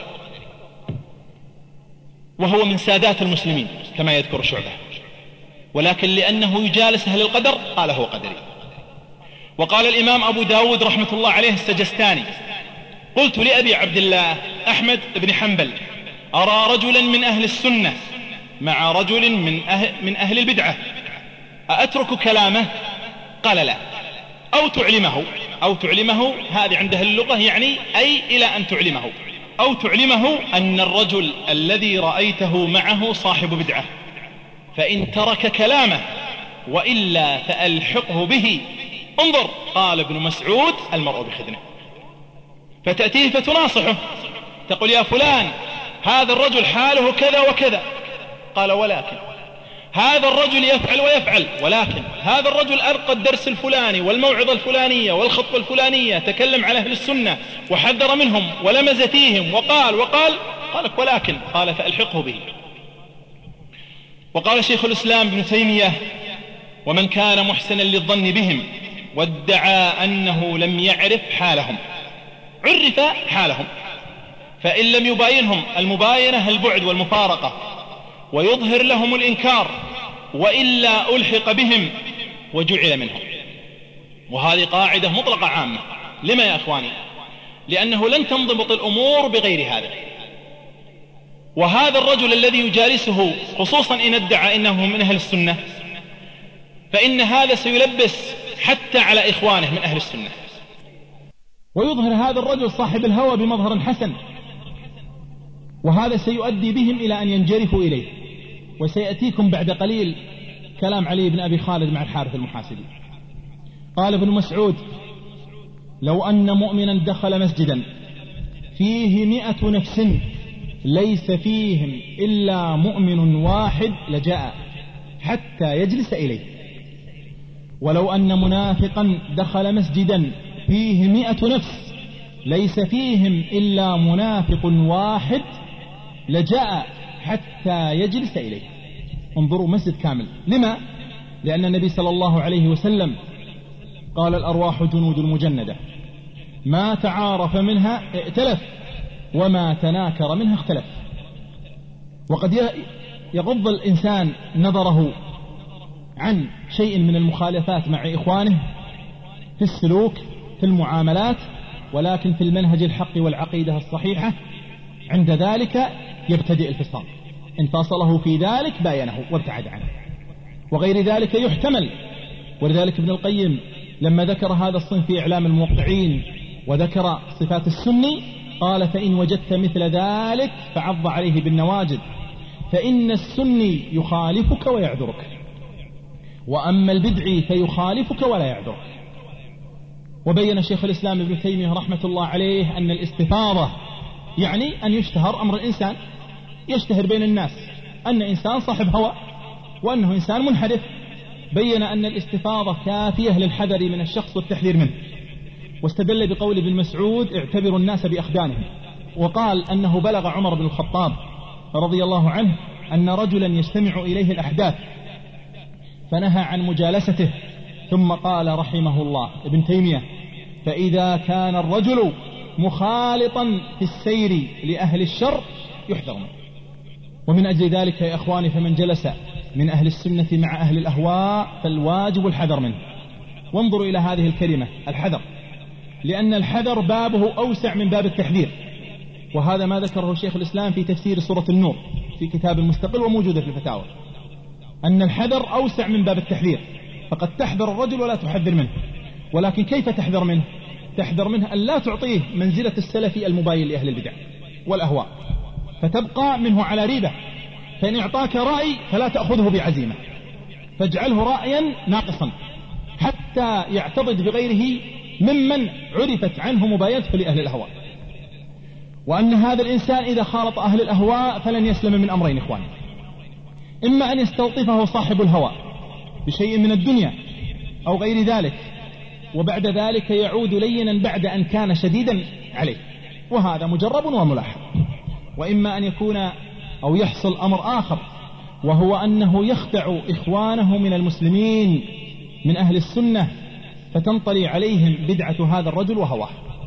وهو من سادات المسلمين كما يذكر شعبة، ولكن لأنه يجالس أهل القدر قال: هو قدري. وقال الإمام أبو داود رحمة الله عليه السجستاني: قلت لأبي عبد الله أحمد بن حنبل: أرى رجلا من أهل السنة مع رجل من أهل, من أهل البدعة، أأترك كلامه؟ قال: لا. أو تعلمه. أو تعلمه هذه عند أهل اللغة يعني أي إلى أن تعلمه، أو تعلمه أن الرجل الذي رأيته معه صاحب بدعة، فإن ترك كلامه وإلا فألحقه به. انظر، قال ابن مسعود: المرء بخدنه. فتأتيه فتناصحه، تقول: يا فلان، هذا الرجل حاله كذا وكذا. قال: ولكن هذا الرجل يفعل ويفعل، ولكن هذا الرجل ألقى الدرس الفلاني والموعظة الفلانية والخطبة الفلانية، تكلم على أهل السنة وحذر منهم ولمز فيهم وقال وقال. قال: ولكن. قال: فألحقه به. وقال شيخ الإسلام ابن تيمية: ومن كان محسنا للظن بهم وادعى أنه لم يعرف حالهم عرف حالهم، فإن لم يباينهم المباينة البعد والمفارقة ويظهر لهم الإنكار، وإلا ألحق بهم وجعل منهم. وهذه قاعدة مطلقة عامة. لما يا أخواني؟ لأنه لن تنضبط الأمور بغير هذا. وهذا الرجل الذي يجالسه، خصوصا إن ادعى إنه من أهل السنة، فإن هذا سيلبس حتى على إخوانه من أهل السنة، ويظهر هذا الرجل صاحب الهوى بمظهر حسن، وهذا سيؤدي بهم إلى أن ينجرفوا إليه. وسيأتيكم بعد قليل كلام علي بن أبي خالد مع الحارث المحاسبي. قال ابن مسعود: لو أن مؤمنا دخل مسجدا فيه مئة نفس ليس فيهم إلا مؤمن واحد لجاء حتى يجلس إليه. ولو أن منافقا دخل مسجدا فيه مئة نفس ليس فيهم إلا منافق واحد لجاء حتى يجلس إليه. انظروا، مسجد كامل. لما؟ لأن النبي صلى الله عليه وسلم قال الأرواح جنود مجندة، ما تعارف منها ائتلف وما تناكر منها اختلف. وقد يغض الإنسان نظره عن شيء من المخالفات مع إخوانه في السلوك في المعاملات، ولكن في المنهج الحق والعقيدة الصحيحة عند ذلك يبتدئ الفصام. إن فاصله في ذلك باينه وابتعد عنه، وغير ذلك يحتمل. ولذلك ابن القيم لما ذكر هذا الصنف في إعلام الموقعين وذكر صفات السني قال: فإن وجدت مثل ذلك فعض عليه بالنواجذ، فإن السني يخالفك ويعذرك، وأما البدعي فيخالفك ولا يعذرك. وبين شيخ الإسلام ابن تيمية رحمة الله عليه أن الاستفاضة يعني أن يشتهر أمر الإنسان، يشتهر بين الناس أن إنسان صاحب هوى وأنه إنسان منحرف. بين أن الاستفاضة كافية للحذر من الشخص والتحذير منه، واستدل بقول ابن مسعود: اعتبروا الناس بأخدانهم. وقال أنه بلغ عمر بن الخطاب رضي الله عنه أن رجلا يجتمع إليه الأحداث فنهى عن مجالسته، ثم قال رحمه الله ابن تيمية: فإذا كان الرجل مخالطا في السير لأهل الشر يحذر منه. ومن أجل ذلك يا أخواني فمن جلس من أهل السنة مع أهل الأهواء فالواجب الحذر منه. وانظروا إلى هذه الكلمة الحذر، لأن الحذر بابه أوسع من باب التحذير، وهذا ما ذكره شيخ الإسلام في تفسير سورة النور في كتاب مستقل وموجودة في الفتاوى، أن الحذر أوسع من باب التحذير، فقد تحذر الرجل ولا تحذر منه. ولكن كيف تحذر منه؟ تحذر منه أن لا تعطيه منزلة السلفي المباين لأهل البدع والأهواء، فتبقى منه على ريبة. فإن اعطاك رأي فلا تأخذه بعزيمة، فاجعله رأيا ناقصا حتى يعتضد بغيره ممن عرفت عنه مباينته لأهل الأهواء. وأن هذا الإنسان إذا خالط أهل الأهواء فلن يسلم من أمرين إخواني: إما أن يستلطفه صاحب الهوى بشيء من الدنيا أو غير ذلك، وبعد ذلك يعود لينا بعد أن كان شديدا عليه، وهذا مجرب وملاحظ. وإما أن يكون أو يحصل أمر آخر، وهو أنه يخدع إخوانه من المسلمين من أهل السنة فتنطلي عليهم بدعة هذا الرجل وهواه.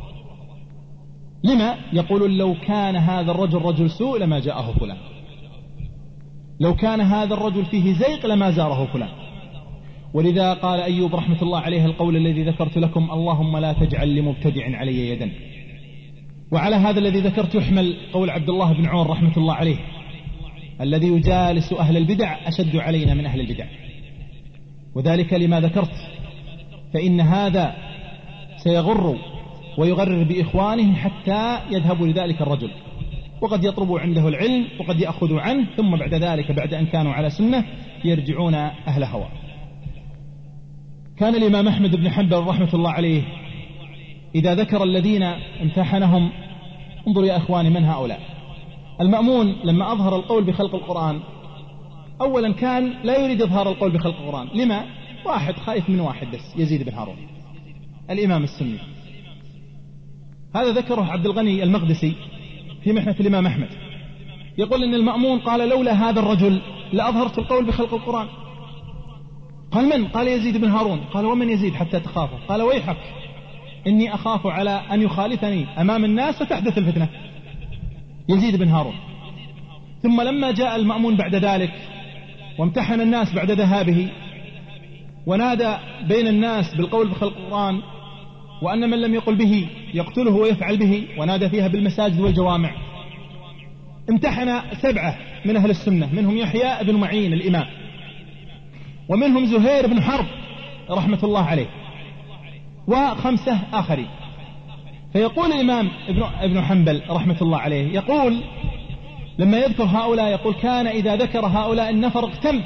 لما؟ يقول: لو كان هذا الرجل رجل سوء لما جاءه فلان، لو كان هذا الرجل فيه زيق لما زاره فلان. ولذا قال أيوب رحمة الله عليه القول الذي ذكرت لكم: اللهم لا تجعل لمبتدع علي يدا. وعلى هذا الذي ذكرت يحمل قول عبد الله بن عمر رحمة الله عليه: الذي يجالس أهل البدع أشد علينا من أهل البدع. وذلك لما ذكرت، فإن هذا سيغر ويغرر بإخوانه حتى يذهبوا لذلك الرجل، وقد يطلبوا عنده العلم وقد يأخذوا عنه، ثم بعد ذلك بعد أن كانوا على سنة يرجعون أهل هوى. كان الإمام أحمد بن حنبل رحمة الله عليه إذا ذكر الذين امتحنهم، انظروا يا أخواني من هؤلاء. المأمون لما أظهر القول بخلق القرآن أولا كان لا يريد إظهار القول بخلق القرآن. لما؟ واحد خايف من واحد بس، يزيد بن هارون الإمام السني. هذا ذكره عبد الغني المقدسي في محنة الإمام أحمد، يقول إن المأمون قال: لولا هذا الرجل لأظهرت القول بخلق القرآن. قال: من؟ قال: يزيد بن هارون. قال: ومن يزيد حتى تخافه؟ قال: ويحك، إني أخاف على أن يخالفني أمام الناس فتحدث الفتنة. يزيد بن هارون. ثم لما جاء المأمون بعد ذلك وامتحن الناس بعد ذهابه ونادى بين الناس بالقول بخلق القرآن، وأن من لم يقل به يقتله ويفعل به، ونادى فيها بالمساجد والجوامع، امتحن سبعة من أهل السنة، منهم يحيى بن معين الإمام، ومنهم زهير بن حرب رحمة الله عليه، وخمسة آخرين. فيقول الإمام ابن, ابن حنبل رحمة الله عليه، يقول لما يذكر هؤلاء يقول: كان إذا ذكر هؤلاء النفر اغتم.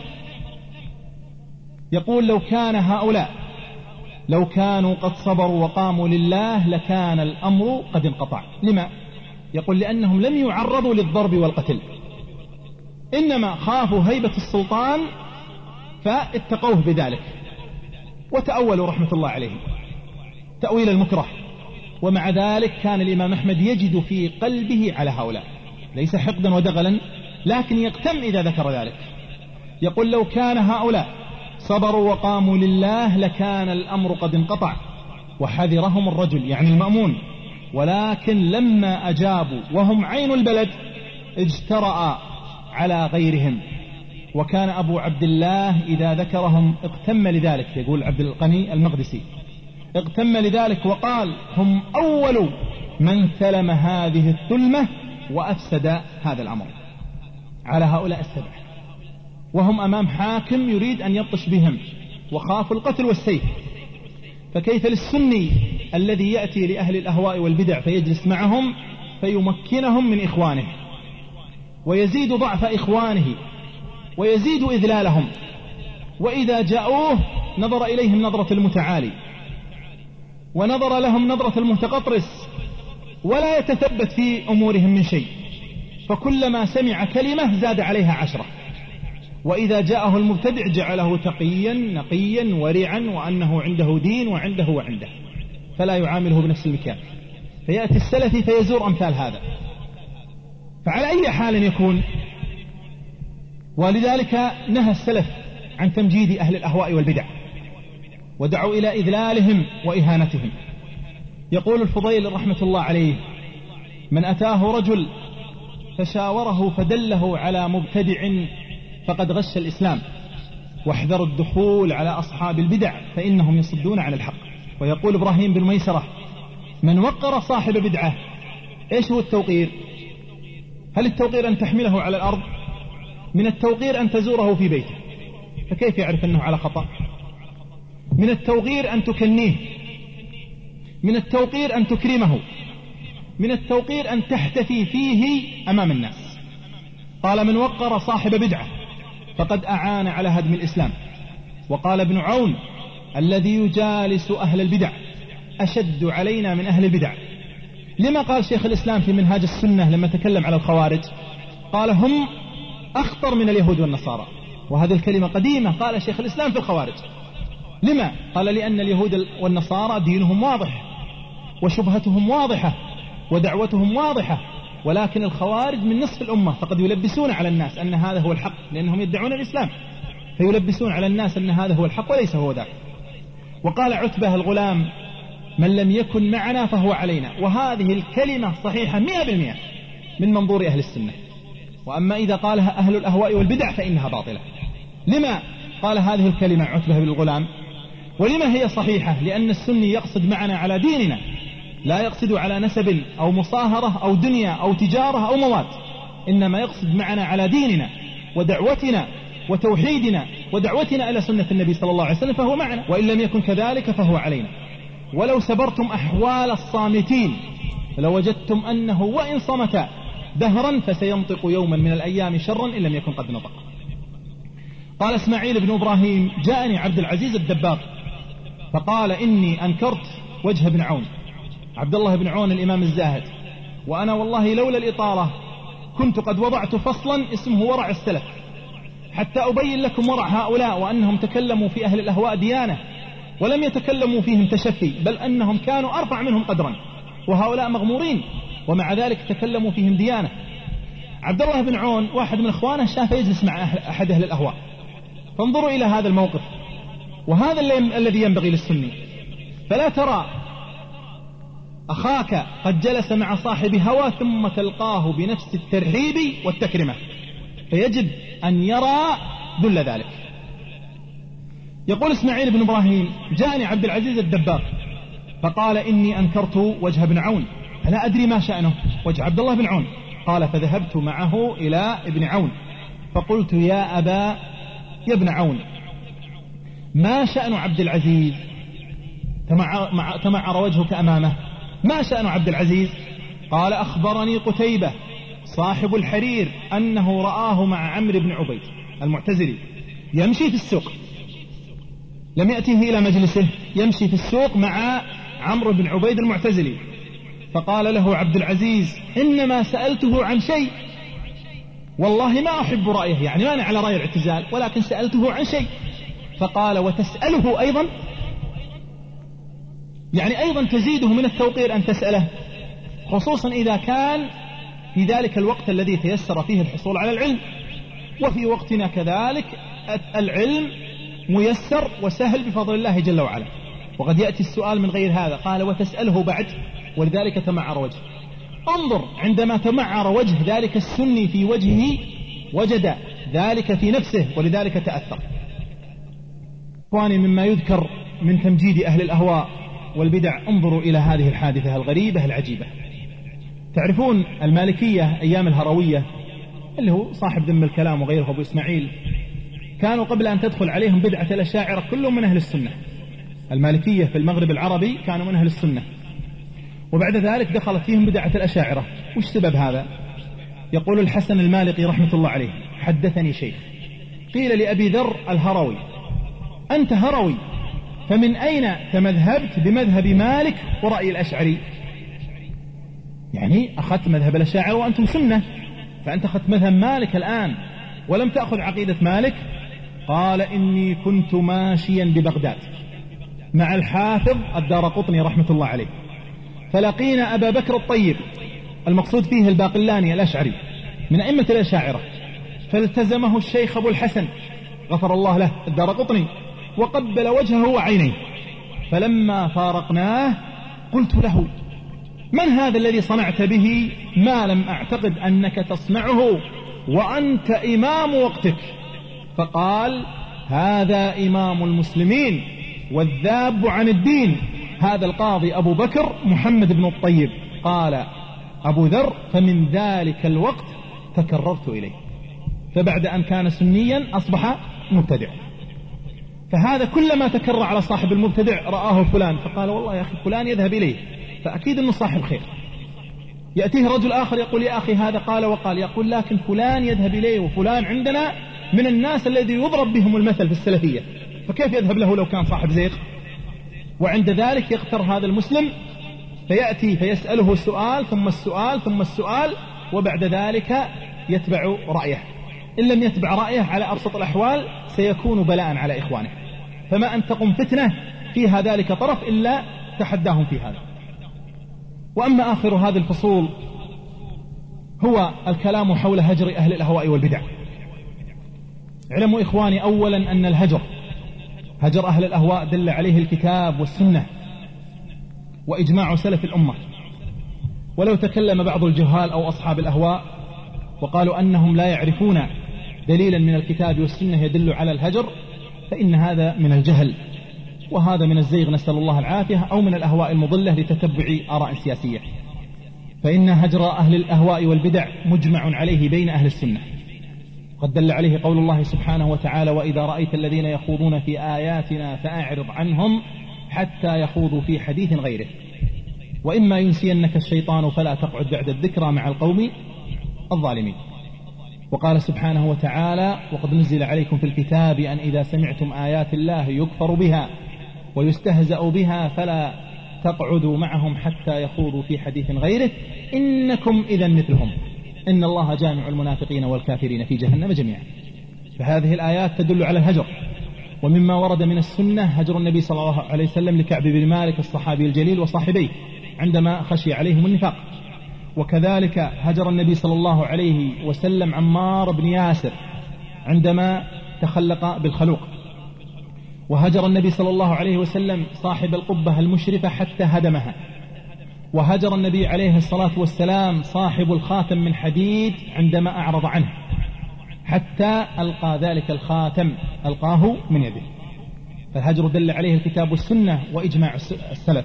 يقول: لو كان هؤلاء لو كانوا قد صبروا وقاموا لله لكان الأمر قد انقطع. لما؟ يقول لأنهم لم يعرضوا للضرب والقتل، إنما خافوا هيبة السلطان فاتقوه بذلك وتأولوا رحمة الله عليهم تأويل المكره. ومع ذلك كان الإمام أحمد يجد في قلبه على هؤلاء ليس حقدا ودغلا، لكن يقتم إذا ذكر ذلك. يقول لو كان هؤلاء صبروا وقاموا لله لكان الأمر قد انقطع وحذرهم الرجل يعني المأمون، ولكن لما أجابوا وهم عين البلد اجترأ على غيرهم. وكان أبو عبد الله إذا ذكرهم اقتم لذلك، يقول عبد الغني المقدسي اقتم لذلك وقال هم أول من ثلم هذه الثلمة وأفسد هذا الأمر على هؤلاء السبع، وهم أمام حاكم يريد أن يبطش بهم وخافوا القتل والسيف. فكيف للسني الذي يأتي لأهل الأهواء والبدع فيجلس معهم فيمكنهم من إخوانه ويزيد ضعف إخوانه ويزيد إذلالهم، وإذا جاءوه نظر إليهم نظرة المتعالي ونظر لهم نظرة المتقطرس ولا يتثبت في أمورهم من شيء، فكلما سمع كلمة زاد عليها عشرة. وإذا جاءه المبتدع جعله تقيا نقيا ورعا وأنه عنده دين وعنده وعنده، فلا يعامله بنفس المكان. فيأتي السلفي فيزور أمثال هذا، فعلى أي حال يكون. ولذلك نهى السلف عن تمجيد أهل الأهواء والبدع ودعوا إلى إذلالهم وإهانتهم. يقول الفضيل رحمة الله عليه من أتاه رجل فشاوره فدله على مبتدع فقد غش الإسلام، واحذروا الدخول على أصحاب البدع فإنهم يصدون عن الحق. ويقول إبراهيم بن ميسرة من وقر صاحب بدعة. إيش هو التوقير؟ هل التوقير أن تحمله على الأرض؟ من التوقير أن تزوره في بيته، فكيف يعرف أنه على خطأ؟ من التوقير أن تكنيه، من التوقير أن تكرمه، من التوقير أن تحتفي فيه أمام الناس. قال من وقر صاحب بدعة فقد أعان على هدم الإسلام. وقال ابن عون الذي يجالس أهل البدع أشد علينا من أهل البدع. لما قال شيخ الإسلام في منهاج السنة لما تكلم على الخوارج قال هم أخطر من اليهود والنصارى، وهذه الكلمة قديمة قال شيخ الإسلام في الخوارج. لما؟ قال لأن اليهود والنصارى دينهم واضح وشبهتهم واضحة ودعوتهم واضحة، ولكن الخوارج من نصف الأمة فقد يلبسون على الناس أن هذا هو الحق لأنهم يدعون الإسلام، فيلبسون على الناس أن هذا هو الحق وليس هو ذاك. وقال عتبة الغلام من لم يكن معنا فهو علينا، وهذه الكلمة صحيحة مئة بالمئة من منظور أهل السنة. وأما إذا قالها أهل الأهواء والبدع فإنها باطلة. لما قال هذه الكلمة عتبة بن الغلام؟ ولما هي صحيحة؟ لأن السني يقصد معنا على ديننا، لا يقصد على نسب أو مصاهرة أو دنيا أو تجارة أو مواد، إنما يقصد معنا على ديننا ودعوتنا وتوحيدنا ودعوتنا إلى سنة النبي صلى الله عليه وسلم، فهو معنا، وإن لم يكن كذلك فهو علينا. ولو سبرتم أحوال الصامتين لوجدتم أنه وإن صمت دهرا فسينطق يوما من الأيام شرا إن لم يكن قد نطق. قال إسماعيل بن إبراهيم جاءني عبد العزيز الدباغ فقال إني أنكرت وجه ابن عون، عبد الله بن عون الإمام الزاهد، وأنا والله لولا الإطالة كنت قد وضعت فصلا اسمه ورع السلف حتى أبين لكم ورع هؤلاء، وأنهم تكلموا في أهل الأهواء ديانة ولم يتكلموا فيهم تشفي، بل أنهم كانوا أرفع منهم قدرا وهؤلاء مغمورين، ومع ذلك تكلموا فيهم ديانة. عبد الله بن عون واحد من إخوانه شاف يجلس مع أحد أهل الأهواء، فانظروا إلى هذا الموقف، وهذا الذي ينبغي للسني. فلا ترى أخاك قد جلس مع صاحب هوى ثم تلقاه بنفس الترحيب والتكرمة، فيجب أن يرى ذل ذلك. يقول إسماعيل بن إبراهيم جاءني عبد العزيز الدباغ فقال إني أنكرت وجه ابن عون فلا أدري ما شأنه وجه عبد الله بن عون. قال فذهبت معه إلى ابن عون فقلت يا أبا يا ابن عون ما شأن عبد العزيز؟ تمعر وجهك أمامه، ما شأن عبد العزيز؟ قال أخبرني قتيبة صاحب الحرير أنه رآه مع عمرو بن عبيد المعتزلي يمشي في السوق، لم يأتيه إلى مجلسه، يمشي في السوق مع عمرو بن عبيد المعتزلي، فقال له عبد العزيز: إنما سألته عن شيء والله ما أحب رأيه، يعني ما أنا على رأي الاعتزال، ولكن سألته عن شيء. فقال: وتسأله أيضا؟ يعني أيضا تزيده من التوقير أن تسأله، خصوصا إذا كان في ذلك الوقت الذي تيسر فيه الحصول على العلم. وفي وقتنا كذلك العلم ميسر وسهل بفضل الله جل وعلا، وقد يأتي السؤال من غير هذا. قال: وتسأله بعد، ولذلك تمعر وجه. انظر، عندما تمعر وجه ذلك السني في وجهه وجد ذلك في نفسه، ولذلك تأثر. إخواني، مما يذكر من تمجيد أهل الأهواء والبدع، انظروا إلى هذه الحادثة الغريبة العجيبة. تعرفون المالكية أيام الهروية اللي هو صاحب ذم الكلام وغيره أبو إسماعيل، كانوا قبل أن تدخل عليهم بدعة الأشاعرة كلهم من أهل السنة. المالكية في المغرب العربي كانوا من أهل السنة، وبعد ذلك دخلت فيهم بدعة الأشاعرة. وش سبب هذا؟ يقول الحسن المالقي رحمة الله عليه: حدثني شيخ قيل لأبي ذر الهروي: أنت هروي، فمن أين تمذهبت بمذهب مالك ورأي الأشعري؟ يعني أخذت مذهب الأشاعرة وأنتم سنة، فأنت أخذت مذهب مالك الآن ولم تأخذ عقيدة مالك. قال: إني كنت ماشيا ببغداد مع الحافظ الدارقطني رحمة الله عليه، فلقينا أبا بكر الطيب، المقصود فيه الباقلاني الأشعري من أئمة الأشاعرة، فالتزمه الشيخ أبو الحسن غفر الله له الدارقطني وقبل وجهه وعينيه. فلما فارقناه قلت له: من هذا الذي صنعت به ما لم أعتقد أنك تصنعه وأنت إمام وقتك؟ فقال: هذا إمام المسلمين والذاب عن الدين، هذا القاضي أبو بكر محمد بن الطيب. قال أبو ذر: فمن ذلك الوقت تكررت إليه، فبعد أن كان سنيا أصبح مبتدع. فهذا كلما تكرر على صاحب المبتدع رآه فلان فقال: والله يا أخي فلان يذهب إليه، فأكيد أنه صاحب خير. يأتيه رجل آخر يقول: يا أخي هذا قال وقال، يقول: لكن فلان يذهب إليه، وفلان عندنا من الناس الذي يضرب بهم المثل في السلفية، فكيف يذهب له لو كان صاحب زيغ؟ وعند ذلك يغتر هذا المسلم فيأتي فيسأله السؤال ثم السؤال ثم السؤال، وبعد ذلك يتبع رأيه. إن لم يتبع رأيه على أبسط الأحوال سيكون بلاء على إخوانه، فما أن تقم فتنة فيها ذلك طرف إلا تحداهم في هذا. وأما آخر هذه الفصول هو الكلام حول هجر أهل الأهواء والبدع. اعلموا إخواني أولا أن الهجر هجر أهل الأهواء دل عليه الكتاب والسنة وإجماع سلف الأمة. ولو تكلم بعض الجهال أو أصحاب الأهواء وقالوا أنهم لا يعرفون دليلا من الكتاب والسنة يدل على الهجر، فإن هذا من الجهل، وهذا من الزيغ نسأل الله العافية، أو من الأهواء المضلة لتتبع آراء سياسية. فإن هجر أهل الأهواء والبدع مجمع عليه بين أهل السنة، قد دل عليه قول الله سبحانه وتعالى: وإذا رأيت الذين يخوضون في آياتنا فأعرض عنهم حتى يخوضوا في حديث غيره، وإما ينسينك الشيطان فلا تقعد بعد الذكرى مع القوم الظالمين. وقال سبحانه وتعالى: وقد نزل عليكم في الكتاب أن إذا سمعتم آيات الله يكفر بها ويستهزأ بها فلا تقعدوا معهم حتى يخوضوا في حديث غيره إنكم إذا مثلهم إن الله جامع المنافقين والكافرين في جهنم جميعا. فهذه الآيات تدل على الهجر. ومما ورد من السنة هجر النبي صلى الله عليه وسلم لكعب بن مالك الصحابي الجليل وصاحبيه عندما خشي عليهم النفاق، وكذلك هجر النبي صلى الله عليه وسلم عمار بن ياسر عندما تخلق بالخلوق، وهجر النبي صلى الله عليه وسلم صاحب القبة المشرفة حتى هدمها، وهجر النبي عليه الصلاة والسلام صاحب الخاتم من حديد عندما أعرض عنه حتى ألقى ذلك الخاتم ألقاه من يده. فالهجر دل عليه الكتاب والسنة وإجماع السلف،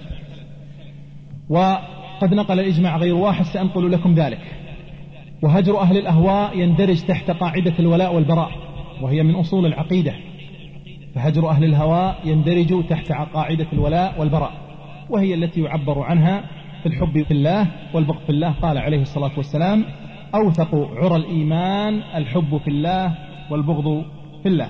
وقد نقل الإجماع غير واحد سأنقل لكم ذلك. وهجر أهل الأهواء يندرج تحت قاعدة الولاء والبراء، وهي من أصول العقيدة. فهجر أهل الهواء يندرج تحت قاعدة الولاء والبراء، وهي التي يعبر عنها في الحب في الله والبغض في الله. قال عليه الصلاة والسلام: أوثق عرى الإيمان الحب في الله والبغض في الله.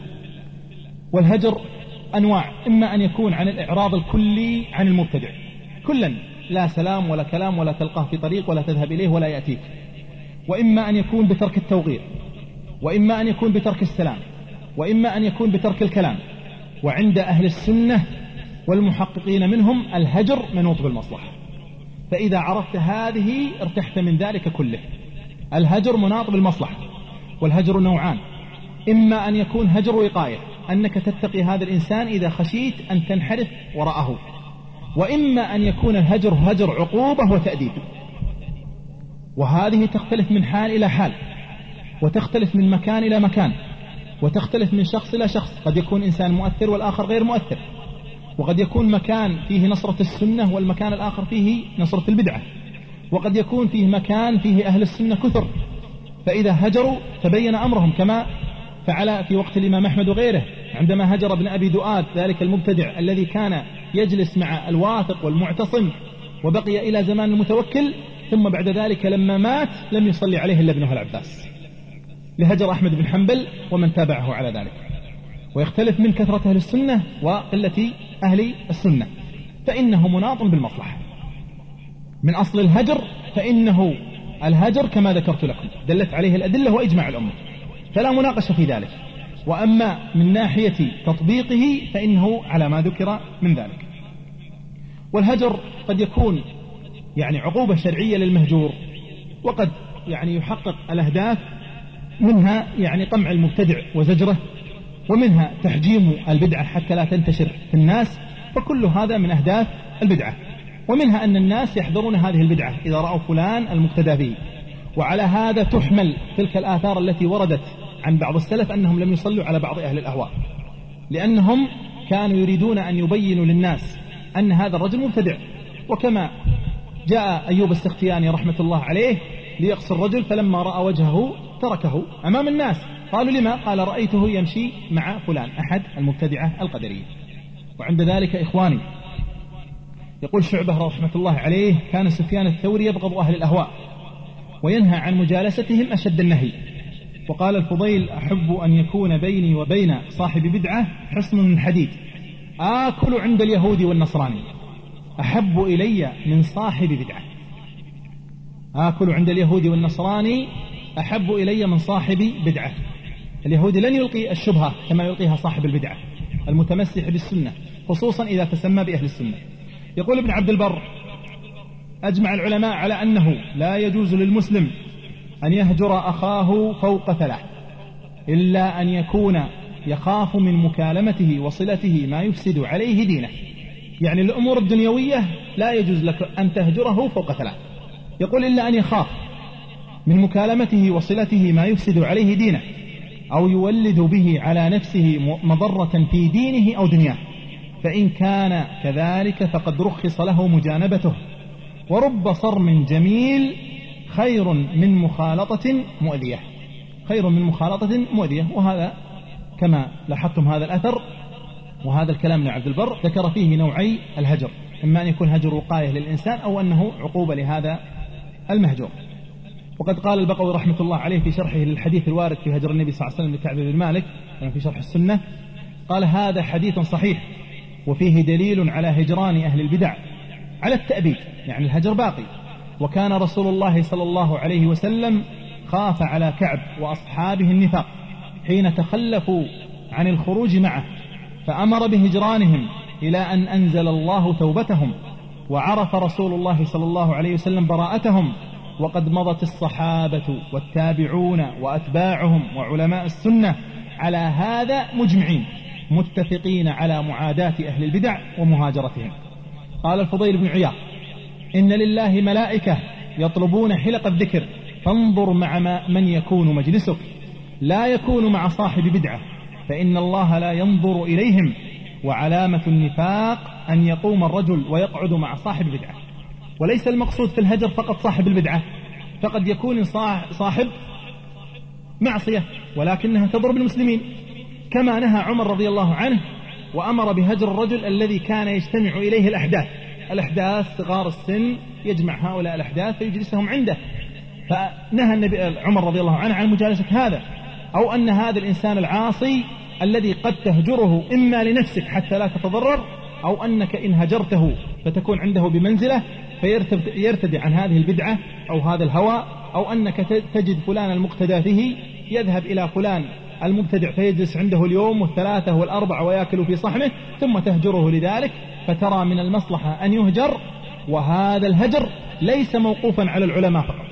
والهجر أنواع، إما أن يكون عن الإعراض الكلي عن المبتدع كلا لا سلام ولا كلام ولا تلقاه في طريق ولا تذهب إليه ولا يأتيك، وإما أن يكون بترك التوغير، وإما أن يكون بترك السلام، وإما أن يكون بترك الكلام. وعند أهل السنة والمحققين منهم الهجر منوط بالمصلحة. فإذا عرفت هذه ارتحت من ذلك كله. الهجر مناط بالمصلحة، والهجر نوعان: إما أن يكون هجر وقاية، أنك تتقي هذا الإنسان إذا خشيت أن تنحرف وراءه، وإما أن يكون الهجر هجر عقوبة وتأديب، وهذه تختلف من حال إلى حال، وتختلف من مكان إلى مكان، وتختلف من شخص إلى شخص. قد يكون إنسان مؤثر والآخر غير مؤثر، وقد يكون مكان فيه نصرة السنة والمكان الآخر فيه نصرة البدعة، وقد يكون فيه مكان فيه أهل السنة كثر، فإذا هجروا تبين أمرهم، كما فعل في وقت الإمام أحمد وغيره عندما هجر ابن أبي دؤاد ذلك المبتدع الذي كان يجلس مع الواثق والمعتصم وبقي إلى زمان المتوكل، ثم بعد ذلك لما مات لم يصلي عليه إلا ابنه العباس، لهجر أحمد بن حنبل ومن تابعه على ذلك. ويختلف من كثرة أهل السنة وقلة أهل السنة، فإنه مناط بالمصلحة. من أصل الهجر فإنه الهجر كما ذكرت لكم دلت عليه الأدلة وإجماع الأمة، فلا مناقشة في ذلك. وأما من ناحية تطبيقه فإنه على ما ذكر من ذلك. والهجر قد يكون يعني عقوبة شرعية للمهجور، وقد يعني يحقق الأهداف، منها يعني قمع المبتدع وزجره، ومنها تحجيم البدعة حتى لا تنتشر في الناس، فكل هذا من أهداف البدعة. ومنها أن الناس يحذرون هذه البدعة إذا رأوا فلان المقتدى به. وعلى هذا تحمل تلك الآثار التي وردت عن بعض السلف أنهم لم يصلوا على بعض أهل الأهواء، لأنهم كانوا يريدون أن يبينوا للناس أن هذا الرجل مبتدع. وكما جاء أيوب السختياني رحمة الله عليه ليقص الرجل، فلما رأى وجهه تركه أمام الناس. قالوا: لما؟ قال: رأيته يمشي مع فلان أحد المبتدعة القدرية. وعند ذلك إخواني يقول شعبة رحمة الله عليه: كان سفيان الثوري يبغض أهل الأهواء وينهى عن مجالستهم أشد النهي. وقال الفضيل: أحب أن يكون بيني وبين صاحب بدعة حصن من حديد آكل عند اليهود والنصراني أحب إلي من صاحب بدعة. آكل عند اليهود والنصراني أحب إلي من صاحب بدعة. اليهودي لن يلقي الشبهة كما يلقيها صاحب البدعة المتمسح بالسنة، خصوصا إذا تسمى بأهل السنة. يقول ابن عبد البر: أجمع العلماء على أنه لا يجوز للمسلم أن يهجر أخاه فوق ثلاث، إلا أن يكون يخاف من مكالمته وصلته ما يفسد عليه دينه. يعني الأمور الدنيوية لا يجوز لك أن تهجره فوق ثلاث. يقول: إلا أن يخاف من مكالمته وصلته ما يفسد عليه دينه، أو يولد به على نفسه مضرة في دينه أو دنياه، فإن كان كذلك فقد رخص له مجانبته. ورب صرم جميل خير من مخالطة مؤذية، خير من مخالطة مؤذية. وهذا كما لاحظتم هذا الأثر وهذا الكلام من عبد البر ذكر فيه نوعي الهجر، إما أن يكون هجر وقاية للإنسان أو أنه عقوبة لهذا المهجور. وقد قال البقوي رحمة الله عليه في شرحه للحديث الوارد في هجر النبي صلى الله عليه وسلم لكعب بن مالك في شرح السنة، قال: هذا حديث صحيح وفيه دليل على هجران أهل البدع على التأبيد، يعني الهجر باقي. وكان رسول الله صلى الله عليه وسلم خاف على كعب وأصحابه النفاق حين تخلفوا عن الخروج معه، فأمر بهجرانهم إلى أن أنزل الله توبتهم، وعرف رسول الله صلى الله عليه وسلم براءتهم. وقد مضت الصحابة والتابعون وأتباعهم وعلماء السنة على هذا مجمعين متفقين على معاداة أهل البدع ومهاجرتهم. قال الفضيل بن عياض: إن لله ملائكة يطلبون حلق الذكر، فانظر مع من يكون مجلسك، لا يكون مع صاحب بدعة، فإن الله لا ينظر إليهم. وعلامة النفاق أن يقوم الرجل ويقعد مع صاحب بدعة. وليس المقصود في الهجر فقط صاحب البدعة، فقد يكون صاحب معصية ولكنها تضر بالمسلمين، كما نهى عمر رضي الله عنه وأمر بهجر الرجل الذي كان يجتمع إليه الأحداث الأحداث صغار السن، يجمع هؤلاء الأحداث فيجلسهم عنده، فنهى النبي عمر رضي الله عنه عن مجالسة هذا. أو أن هذا الإنسان العاصي الذي قد تهجره إما لنفسك حتى لا تتضرر، أو أنك إن هجرته فتكون عنده بمنزلة فيرتدع عن هذه البدعة أو هذا الهوى، أو أنك تجد فلان المقتدى به يذهب إلى فلان المبتدع فيجلس عنده اليوم والثلاثة والأربع ويأكل في صحنه ثم تهجره لذلك، فترى من المصلحة أن يهجر. وهذا الهجر ليس موقوفا على العلماء فقط،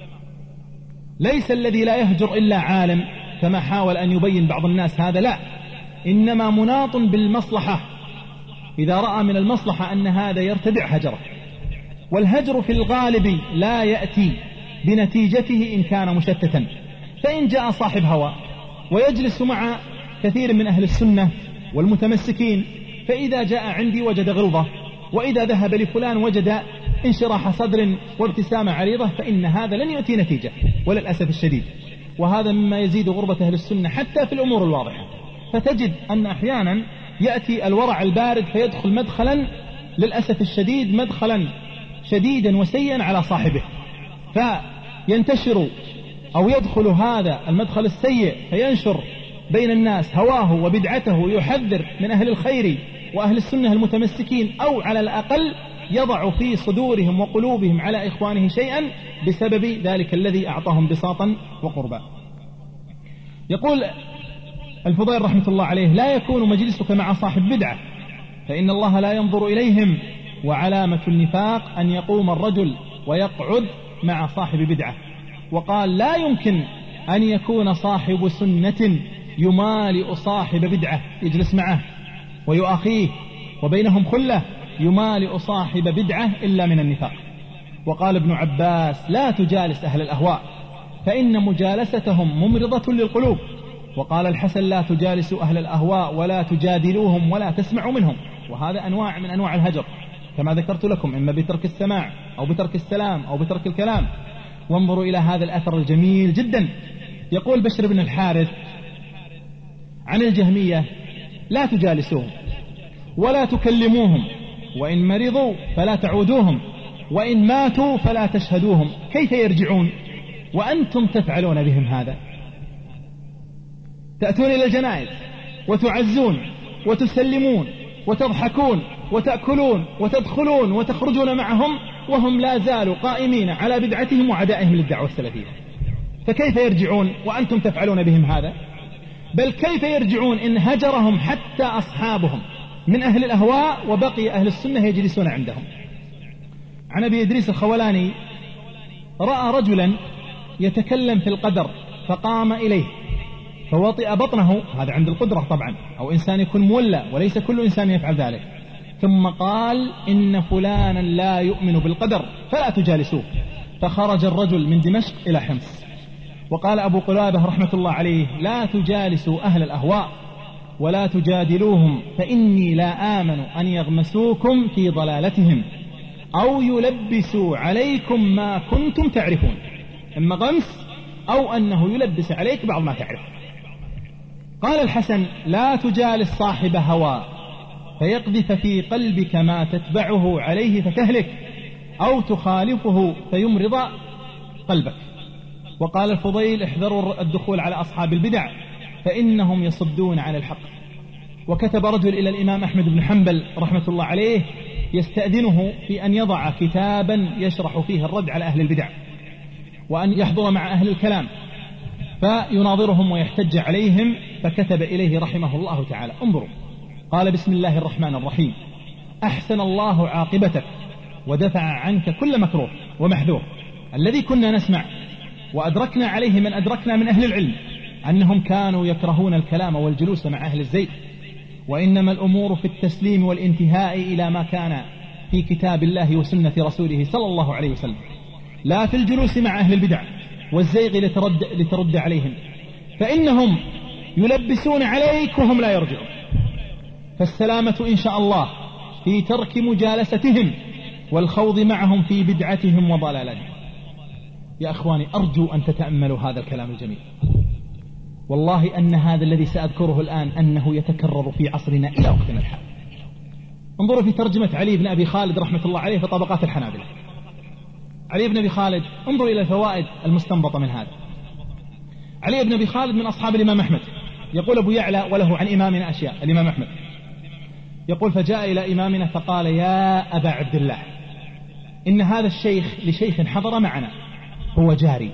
ليس الذي لا يهجر إلا عالم كما حاول أن يبين بعض الناس هذا، لا، إنما مناط بالمصلحة، إذا رأى من المصلحة أن هذا يرتدع هجره. والهجر في الغالب لا يأتي بنتيجته إن كان مشتتا، فإن جاء صاحب هوى ويجلس مع كثير من أهل السنة والمتمسكين، فإذا جاء عندي وجد غلظة، وإذا ذهب لفلان وجد انشراح صدر وابتسامة عريضة، فإن هذا لن يؤتي نتيجة وللأسف الشديد. وهذا مما يزيد غربة أهل السنة حتى في الأمور الواضحة، فتجد أن أحيانا يأتي الورع البارد فيدخل مدخلا للأسف الشديد مدخلا شديدا وسيئا على صاحبه، فينتشر أو يدخل هذا المدخل السيء فينشر بين الناس هواه وبدعته ويحذر من أهل الخير وأهل السنة المتمسكين، أو على الأقل يضع في صدورهم وقلوبهم على إخوانه شيئا بسبب ذلك الذي أعطاهم بساطا وقربا. يقول الفضيل رحمة الله عليه: لا يكون مجلسك مع صاحب بدعة فإن الله لا ينظر إليهم، وعلامة النفاق أن يقوم الرجل ويقعد مع صاحب بدعة. وقال: لا يمكن أن يكون صاحب سنة يمالئ صاحب بدعة، يجلس معه ويؤاخيه وبينهم خلة، يمالئ صاحب بدعة إلا من النفاق. وقال ابن عباس: لا تجالس أهل الأهواء فإن مجالستهم ممرضة للقلوب. وقال الحسن: لا تجالسوا أهل الأهواء ولا تجادلوهم ولا تسمعوا منهم. وهذا أنواع من أنواع الهجر كما ذكرت لكم، إما بترك السماع أو بترك السلام أو بترك الكلام. وانظروا إلى هذا الأثر الجميل جدا. يقول بشر بن الحارث عن الجهمية: لا تجالسوهم ولا تكلموهم، وإن مرضوا فلا تعودوهم، وإن ماتوا فلا تشهدوهم. كيف يرجعون وأنتم تفعلون بهم هذا؟ تأتون إلى الجنائز وتعزون وتسلمون وتضحكون وتأكلون وتدخلون وتخرجون معهم وهم لا زالوا قائمين على بدعتهم وعدائهم للدعوة السلفية، فكيف يرجعون وأنتم تفعلون بهم هذا؟ بل كيف يرجعون إن هجرهم حتى أصحابهم من أهل الأهواء وبقي أهل السنة يجلسون عندهم. عن أبي إدريس الخولاني: رأى رجلا يتكلم في القدر فقام إليه فوطئ بطنه، هذا عند القدرة طبعا، أو إنسان يكون مولى وليس كل إنسان يفعل ذلك، ثم قال: إن فلانا لا يؤمن بالقدر فلا تجالسوه. فخرج الرجل من دمشق إلى حمص. وقال أبو قلابة رحمة الله عليه: لا تجالسوا أهل الأهواء ولا تجادلوهم فإني لا آمن أن يغمسوكم في ضلالتهم أو يلبسوا عليكم ما كنتم تعرفون. إما غمس أو أنه يلبس عليك بعض ما تعرف. قال الحسن: لا تجالس صاحب هوى فيقذف في قلبك ما تتبعه عليه فتهلك، أو تخالفه فيمرض قلبك. وقال الفضيل: احذروا الدخول على أصحاب البدع فإنهم يصدون عن الحق. وكتب رجل إلى الإمام أحمد بن حنبل رحمة الله عليه يستأذنه في أن يضع كتابا يشرح فيه الرد على أهل البدع، وأن يحضر مع أهل الكلام فيناظرهم ويحتج عليهم، فكتب إليه رحمه الله تعالى. انظروا، قال: بسم الله الرحمن الرحيم، أحسن الله عاقبتك ودفع عنك كل مكروه ومحذور. الذي كنا نسمع وأدركنا عليه من أدركنا من أهل العلم أنهم كانوا يكرهون الكلام والجلوس مع أهل الزيغ، وإنما الأمور في التسليم والانتهاء إلى ما كان في كتاب الله وسنة رسوله صلى الله عليه وسلم، لا في الجلوس مع أهل البدع والزيغ لترد, لترد عليهم، فإنهم يلبسون عليك وهم لا يرجعون. فالسلامة إن شاء الله في ترك مجالستهم والخوض معهم في بدعتهم وضلالهم. يا أخواني، أرجو أن تتأملوا هذا الكلام الجميل. والله أن هذا الذي سأذكره الآن أنه يتكرر في عصرنا إلى وقتنا الحالي. انظروا في ترجمة علي بن أبي خالد رحمة الله عليه في طبقات الحنابلة. علي بن أبي خالد، انظروا إلى الفوائد المستنبطة من هذا. علي بن أبي خالد من أصحاب الإمام أحمد. يقول أبو يعلى وله عن إمامنا أشياء، الإمام أحمد: يقول: فجاء إلى إمامنا فقال: يا أبا عبد الله، إن هذا الشيخ لشيخ حضر معنا هو جاري،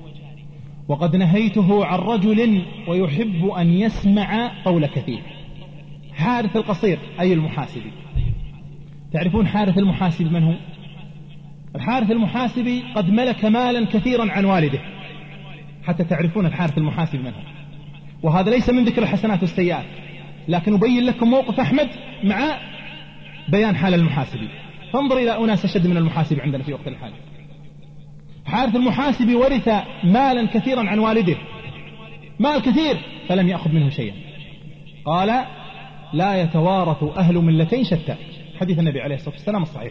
وقد نهيته عن رجل ويحب أن يسمع قول كثير. حارث القصير أي المحاسبي. تعرفون حارث المحاسبي من هو؟ الحارث المحاسبي قد ملك مالا كثيرا عن والده، حتى تعرفون الحارث المحاسبي من هو. وهذا ليس من ذكر الحسنات والسيئات، لكن أبين لكم موقف أحمد مع بيان حال المحاسبي. فانظر إلى أناس أشد من المحاسبي عندنا في وقت الحال. حارث المحاسبي ورث مالا كثيرا عن والده، مال كثير، فلم يأخذ منه شيئا. قال: لا يتوارث أهل ملتين شتى، حديث النبي عليه الصلاة والسلام الصحيح.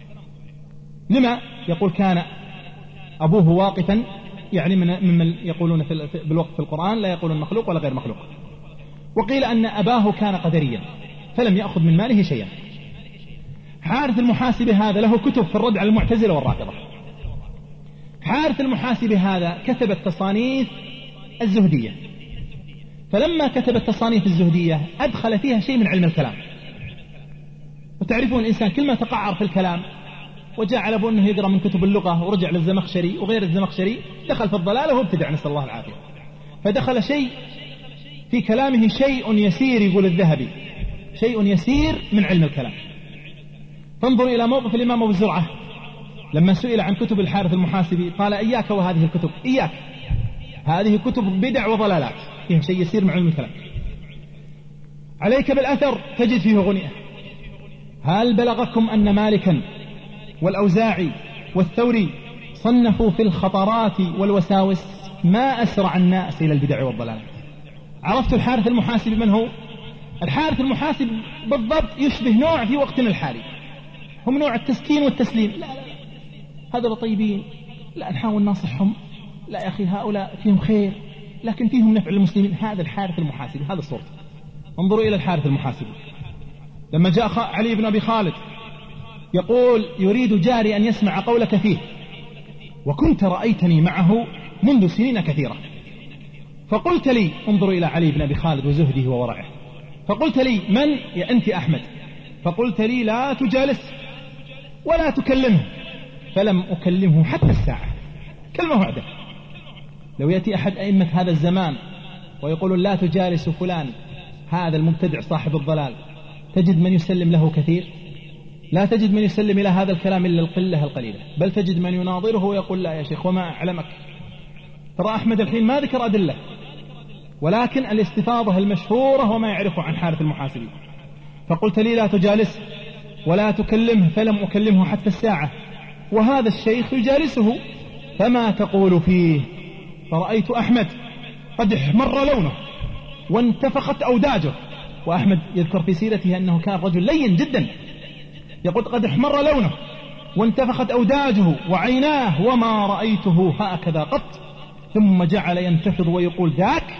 لما؟ يقول: كان أبوه واقفا، يعني من ممن يقولون في بالوقت في القرآن لا يقولون مخلوق ولا غير مخلوق. وقيل أن أباه كان قدريا فلم يأخذ من ماله شيئا. حارث المحاسب هذا له كتب في الرد على المعتزلة والرافضة. حارث المحاسب هذا كتب التصانيف الزهدية، فلما كتب التصانيف الزهدية أدخل فيها شيء من علم الكلام. وتعرفون الإنسان كل ما تقعر في الكلام وجاء على أبوه أنه يقرأ من كتب اللغة ورجع للزمخشري وغير الزمخشري، دخل في الضلال وابتدع، نسأل الله العافية. فدخل شيء في كلامه شيء يسير، يقول الذهبي، شيء يسير من علم الكلام. فانظر إلى موقف الإمام أبو زرعة لما سئل عن كتب الحارث المحاسبي قال: إياك وهذه الكتب، إياك، هذه كتب بدع وضلالات، فيها شيء يسير من علم الكلام. عليك بالأثر تجد فيه غنية. هل بلغكم أن مالكا والأوزاعي والثوري صنفوا في الخطرات والوساوس ما أسرع الناس إلى البدع والضلالات؟ عرفت الحارث المحاسب من هو؟ الحارث المحاسب بالضبط يشبه نوع في وقتنا الحالي، هم نوع التسكين والتسليم. لا لا لا، هذول طيبين، لا نحاول ننصحهم، لا يا أخي هؤلاء فيهم خير لكن فيهم نفع للمسلمين. هذا الحارث المحاسب، هذا صورته. انظروا إلى الحارث المحاسب لما جاء علي بن أبي خالد يقول: يريد جاري أن يسمع قولك فيه، وكنت رأيتني معه منذ سنين كثيرة، فقلت لي، انظروا إلى علي بن أبي خالد وزهده وورعه، فقلت لي: من؟ يا أنت أحمد. فقلت لي: لا تجالس ولا تكلمه، فلم أكلمه حتى الساعة. كلمة واحدة. لو يأتي أحد أئمة هذا الزمان ويقول: لا تجالس فلان هذا المبتدع صاحب الضلال، تجد من يسلم له كثير؟ لا تجد من يسلم إلى هذا الكلام إلا القلة القليلة، بل تجد من يناظره ويقول: لا يا شيخ وما أعلمك. ترى أحمد الحين ما ذكر أدلة، ولكن الاستفاضة المشهورة وما يعرفه عن حارث المحاسبي. فقلت لي: لا تجالس ولا تكلمه، فلم أكلمه حتى الساعة، وهذا الشيخ يجالسه، فما تقول فيه؟ فرأيت أحمد قد احمر لونه وانتفخت أوداجه. وأحمد يذكر في سيرته أنه كان رجل لين جدا، يقول: قد احمر لونه وانتفخت أوداجه وعيناه وما رأيته هكذا قط. ثم جعل ينتفض ويقول: ذاك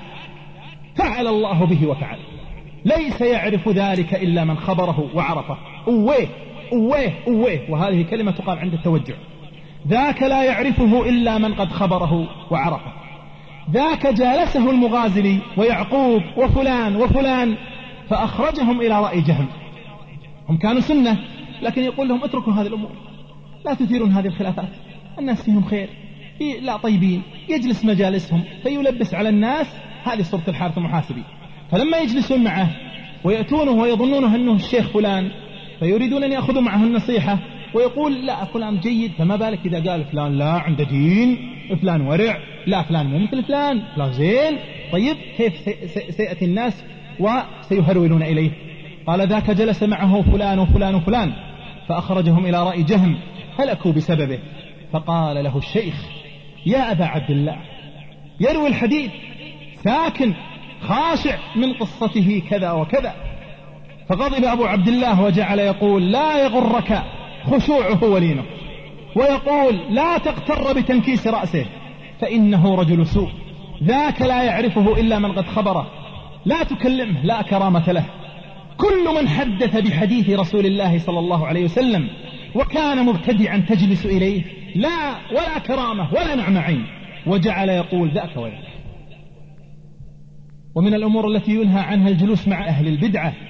فعل الله به وفعل، ليس يعرف ذلك إلا من خبره وعرفه. أويه أويه أويه، وهذه كلمة تقال عند التوجع. ذاك لا يعرفه إلا من قد خبره وعرفه. ذاك جالسه المغازلي ويعقوب وفلان وفلان فأخرجهم إلى رأي جهم. هم كانوا سنة، لكن يقول لهم: اتركوا هذه الأمور، لا تثيرون هذه الخلافات، الناس فيهم خير، لا طيبين. يجلس مجالسهم فيلبس على الناس. هذه صورة الحارث المحاسبي. فلما يجلسون معه ويأتونه ويظنونه أنه الشيخ فلان، فيريدون أن يأخذوا معه النصيحة، ويقول: لا فلان جيد، فما بالك إذا قال فلان لا عنده دين، فلان ورع، لا فلان مو مثل فلان، فلان زين. طيب كيف سيأتي الناس وسيهرولون إليه؟ قال: ذاك جلس معه فلان وفلان وفلان فأخرجهم إلى رأي جهم، هلكوا بسببه. فقال له الشيخ: يا أبا عبد الله، يروي الحديث ساكن خاشع من قصته كذا وكذا. فغضب أبو عبد الله وجعل يقول: لا يغرك خشوعه ولينه، ويقول: لا تغتر بتنكيس رأسه فإنه رجل سوء، ذاك لا يعرفه إلا من قد خبره، لا تكلمه، لا كرامة له. كل من حدث بحديث رسول الله صلى الله عليه وسلم وكان مبتدعا تجلس إليه، لا ولا كرامة ولا نعم عين. وجعل يقول: ذاك وذاك. ومن الأمور التي ينهى عنها الجلوس مع أهل البدعة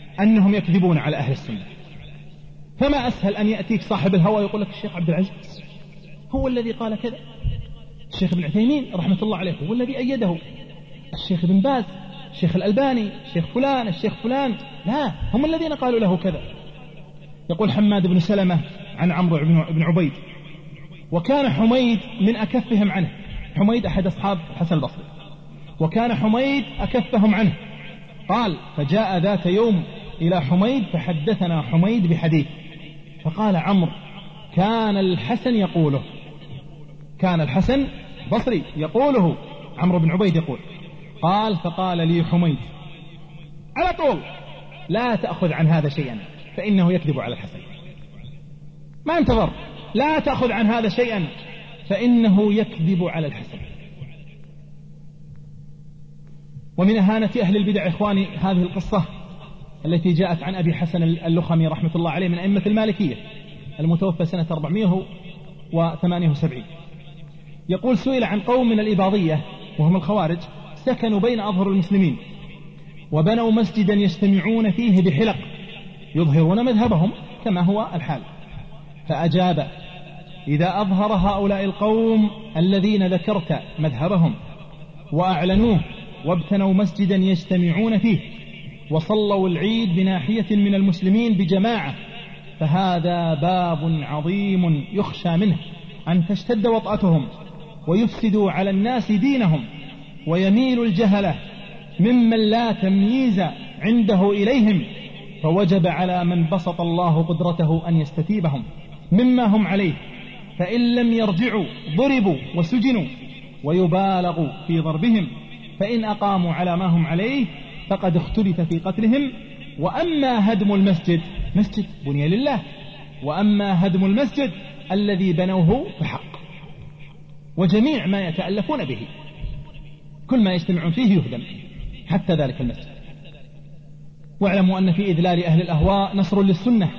أنهم يكذبون على أهل السنة. فما أسهل أن يأتيك صاحب الهوى يقول لك الشيخ عبد العزيز هو الذي قال كذا، الشيخ ابن عثيمين رحمة الله عليه هو الذي أيده، الشيخ ابن باز، الشيخ الألباني، الشيخ فلان، الشيخ فلان، لا، هم الذين قالوا له كذا. يقول حماد بن سلمة عن عمرو بن عبيد، وكان حميد من أكفهم عنه، حميد أحد أصحاب الحسن البصري، وكان حميد أكفهم عنه. قال فجاء ذات يوم إلى حميد فحدثنا حميد بحديث، فقال عمرو كان الحسن يقوله، كان الحسن بصري يقوله، عمرو بن عبيد يقول. قال فقال لي حميد على طول لا تأخذ عن هذا شيئا فإنه يكذب على الحسن، ما انتظر، لا تأخذ عن هذا شيئا فإنه يكذب على الحسن. ومن أهانة أهل البدع إخواني هذه القصة التي جاءت عن أبي حسن اللخمي رحمة الله عليه من أئمة المالكية المتوفى سنة أربعمائة وثمانية وسبعين. يقول سئل عن قوم من الإباضية وهم الخوارج سكنوا بين أظهر المسلمين وبنوا مسجدا يجتمعون فيه بحلق يظهرون مذهبهم كما هو الحال، فأجاب إذا أظهر هؤلاء القوم الذين ذكرت مذهبهم وأعلنوه وابتنوا مسجدا يجتمعون فيه وصلوا العيد بناحية من المسلمين بجماعة، فهذا باب عظيم يخشى منه أن تشتد وطأتهم ويفسدوا على الناس دينهم ويميل الجهلة ممن لا تمييز عنده إليهم، فوجب على من بسط الله قدرته أن يستتيبهم مما هم عليه، فإن لم يرجعوا ضربوا وسجنوا ويبالغ في ضربهم، فإن أقاموا على ما هم عليه فقد اختلف في قتلهم. وأما هدم المسجد، مسجد بني لله، وأما هدم المسجد الذي بنوه فحق، وجميع ما يتألفون به كل ما يجتمعون فيه يهدم حتى ذلك المسجد. واعلموا أن في إذلال أهل الأهواء نصر للسنة،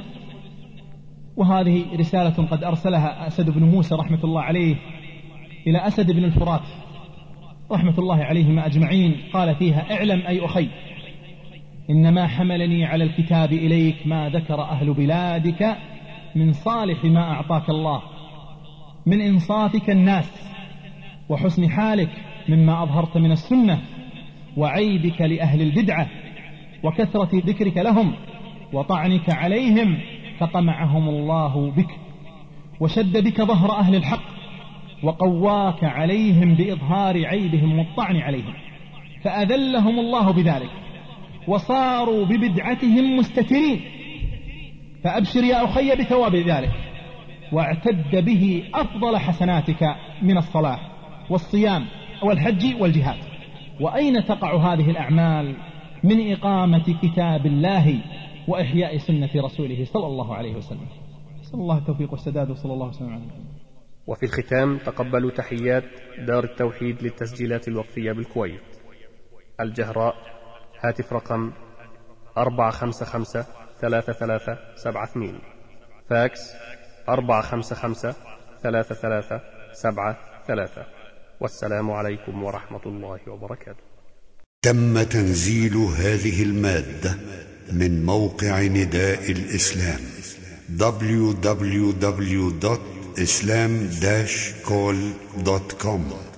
وهذه رسالة قد أرسلها أسد بن موسى رحمة الله عليه إلى أسد بن الفرات رحمة الله عليهما أجمعين، قال فيها اعلم أي أخي إنما حملني على الكتاب إليك ما ذكر أهل بلادك من صالح ما أعطاك الله من إنصافك الناس وحسن حالك مما أظهرت من السنة وعيبك لأهل البدعة وكثرة ذكرك لهم وطعنك عليهم، فقمعهم الله بك وشد بك ظهر أهل الحق وقواك عليهم بإظهار عيبهم والطعن عليهم، فأذلهم الله بذلك وصاروا ببدعتهم مستترين. فأبشر يا أخي بثواب ذلك، واعتد به أفضل حسناتك من الصلاة والصيام والحج والجهاد. وأين تقع هذه الأعمال من إقامة كتاب الله وإحياء سنة رسوله صلى الله عليه وسلم؟ صلى الله التوفيق والسداد وصلى الله وسلم على محمد. وفي الختام تقبلوا تحيات دار التوحيد للتسجيلات الوقفية بالكويت، الجهراء، هاتف رقم أربعة خمسة خمسة ثلاثة ثلاثة سبعة اثنين، فاكس أربعة خمسة خمسة ثلاثة ثلاثة سبعة ثلاثة. والسلام عليكم ورحمة الله وبركاته. تم تنزيل هذه المادة من موقع نداء الإسلام دبليو دبليو دبليو دوت إسلام داش كول دوت كوم.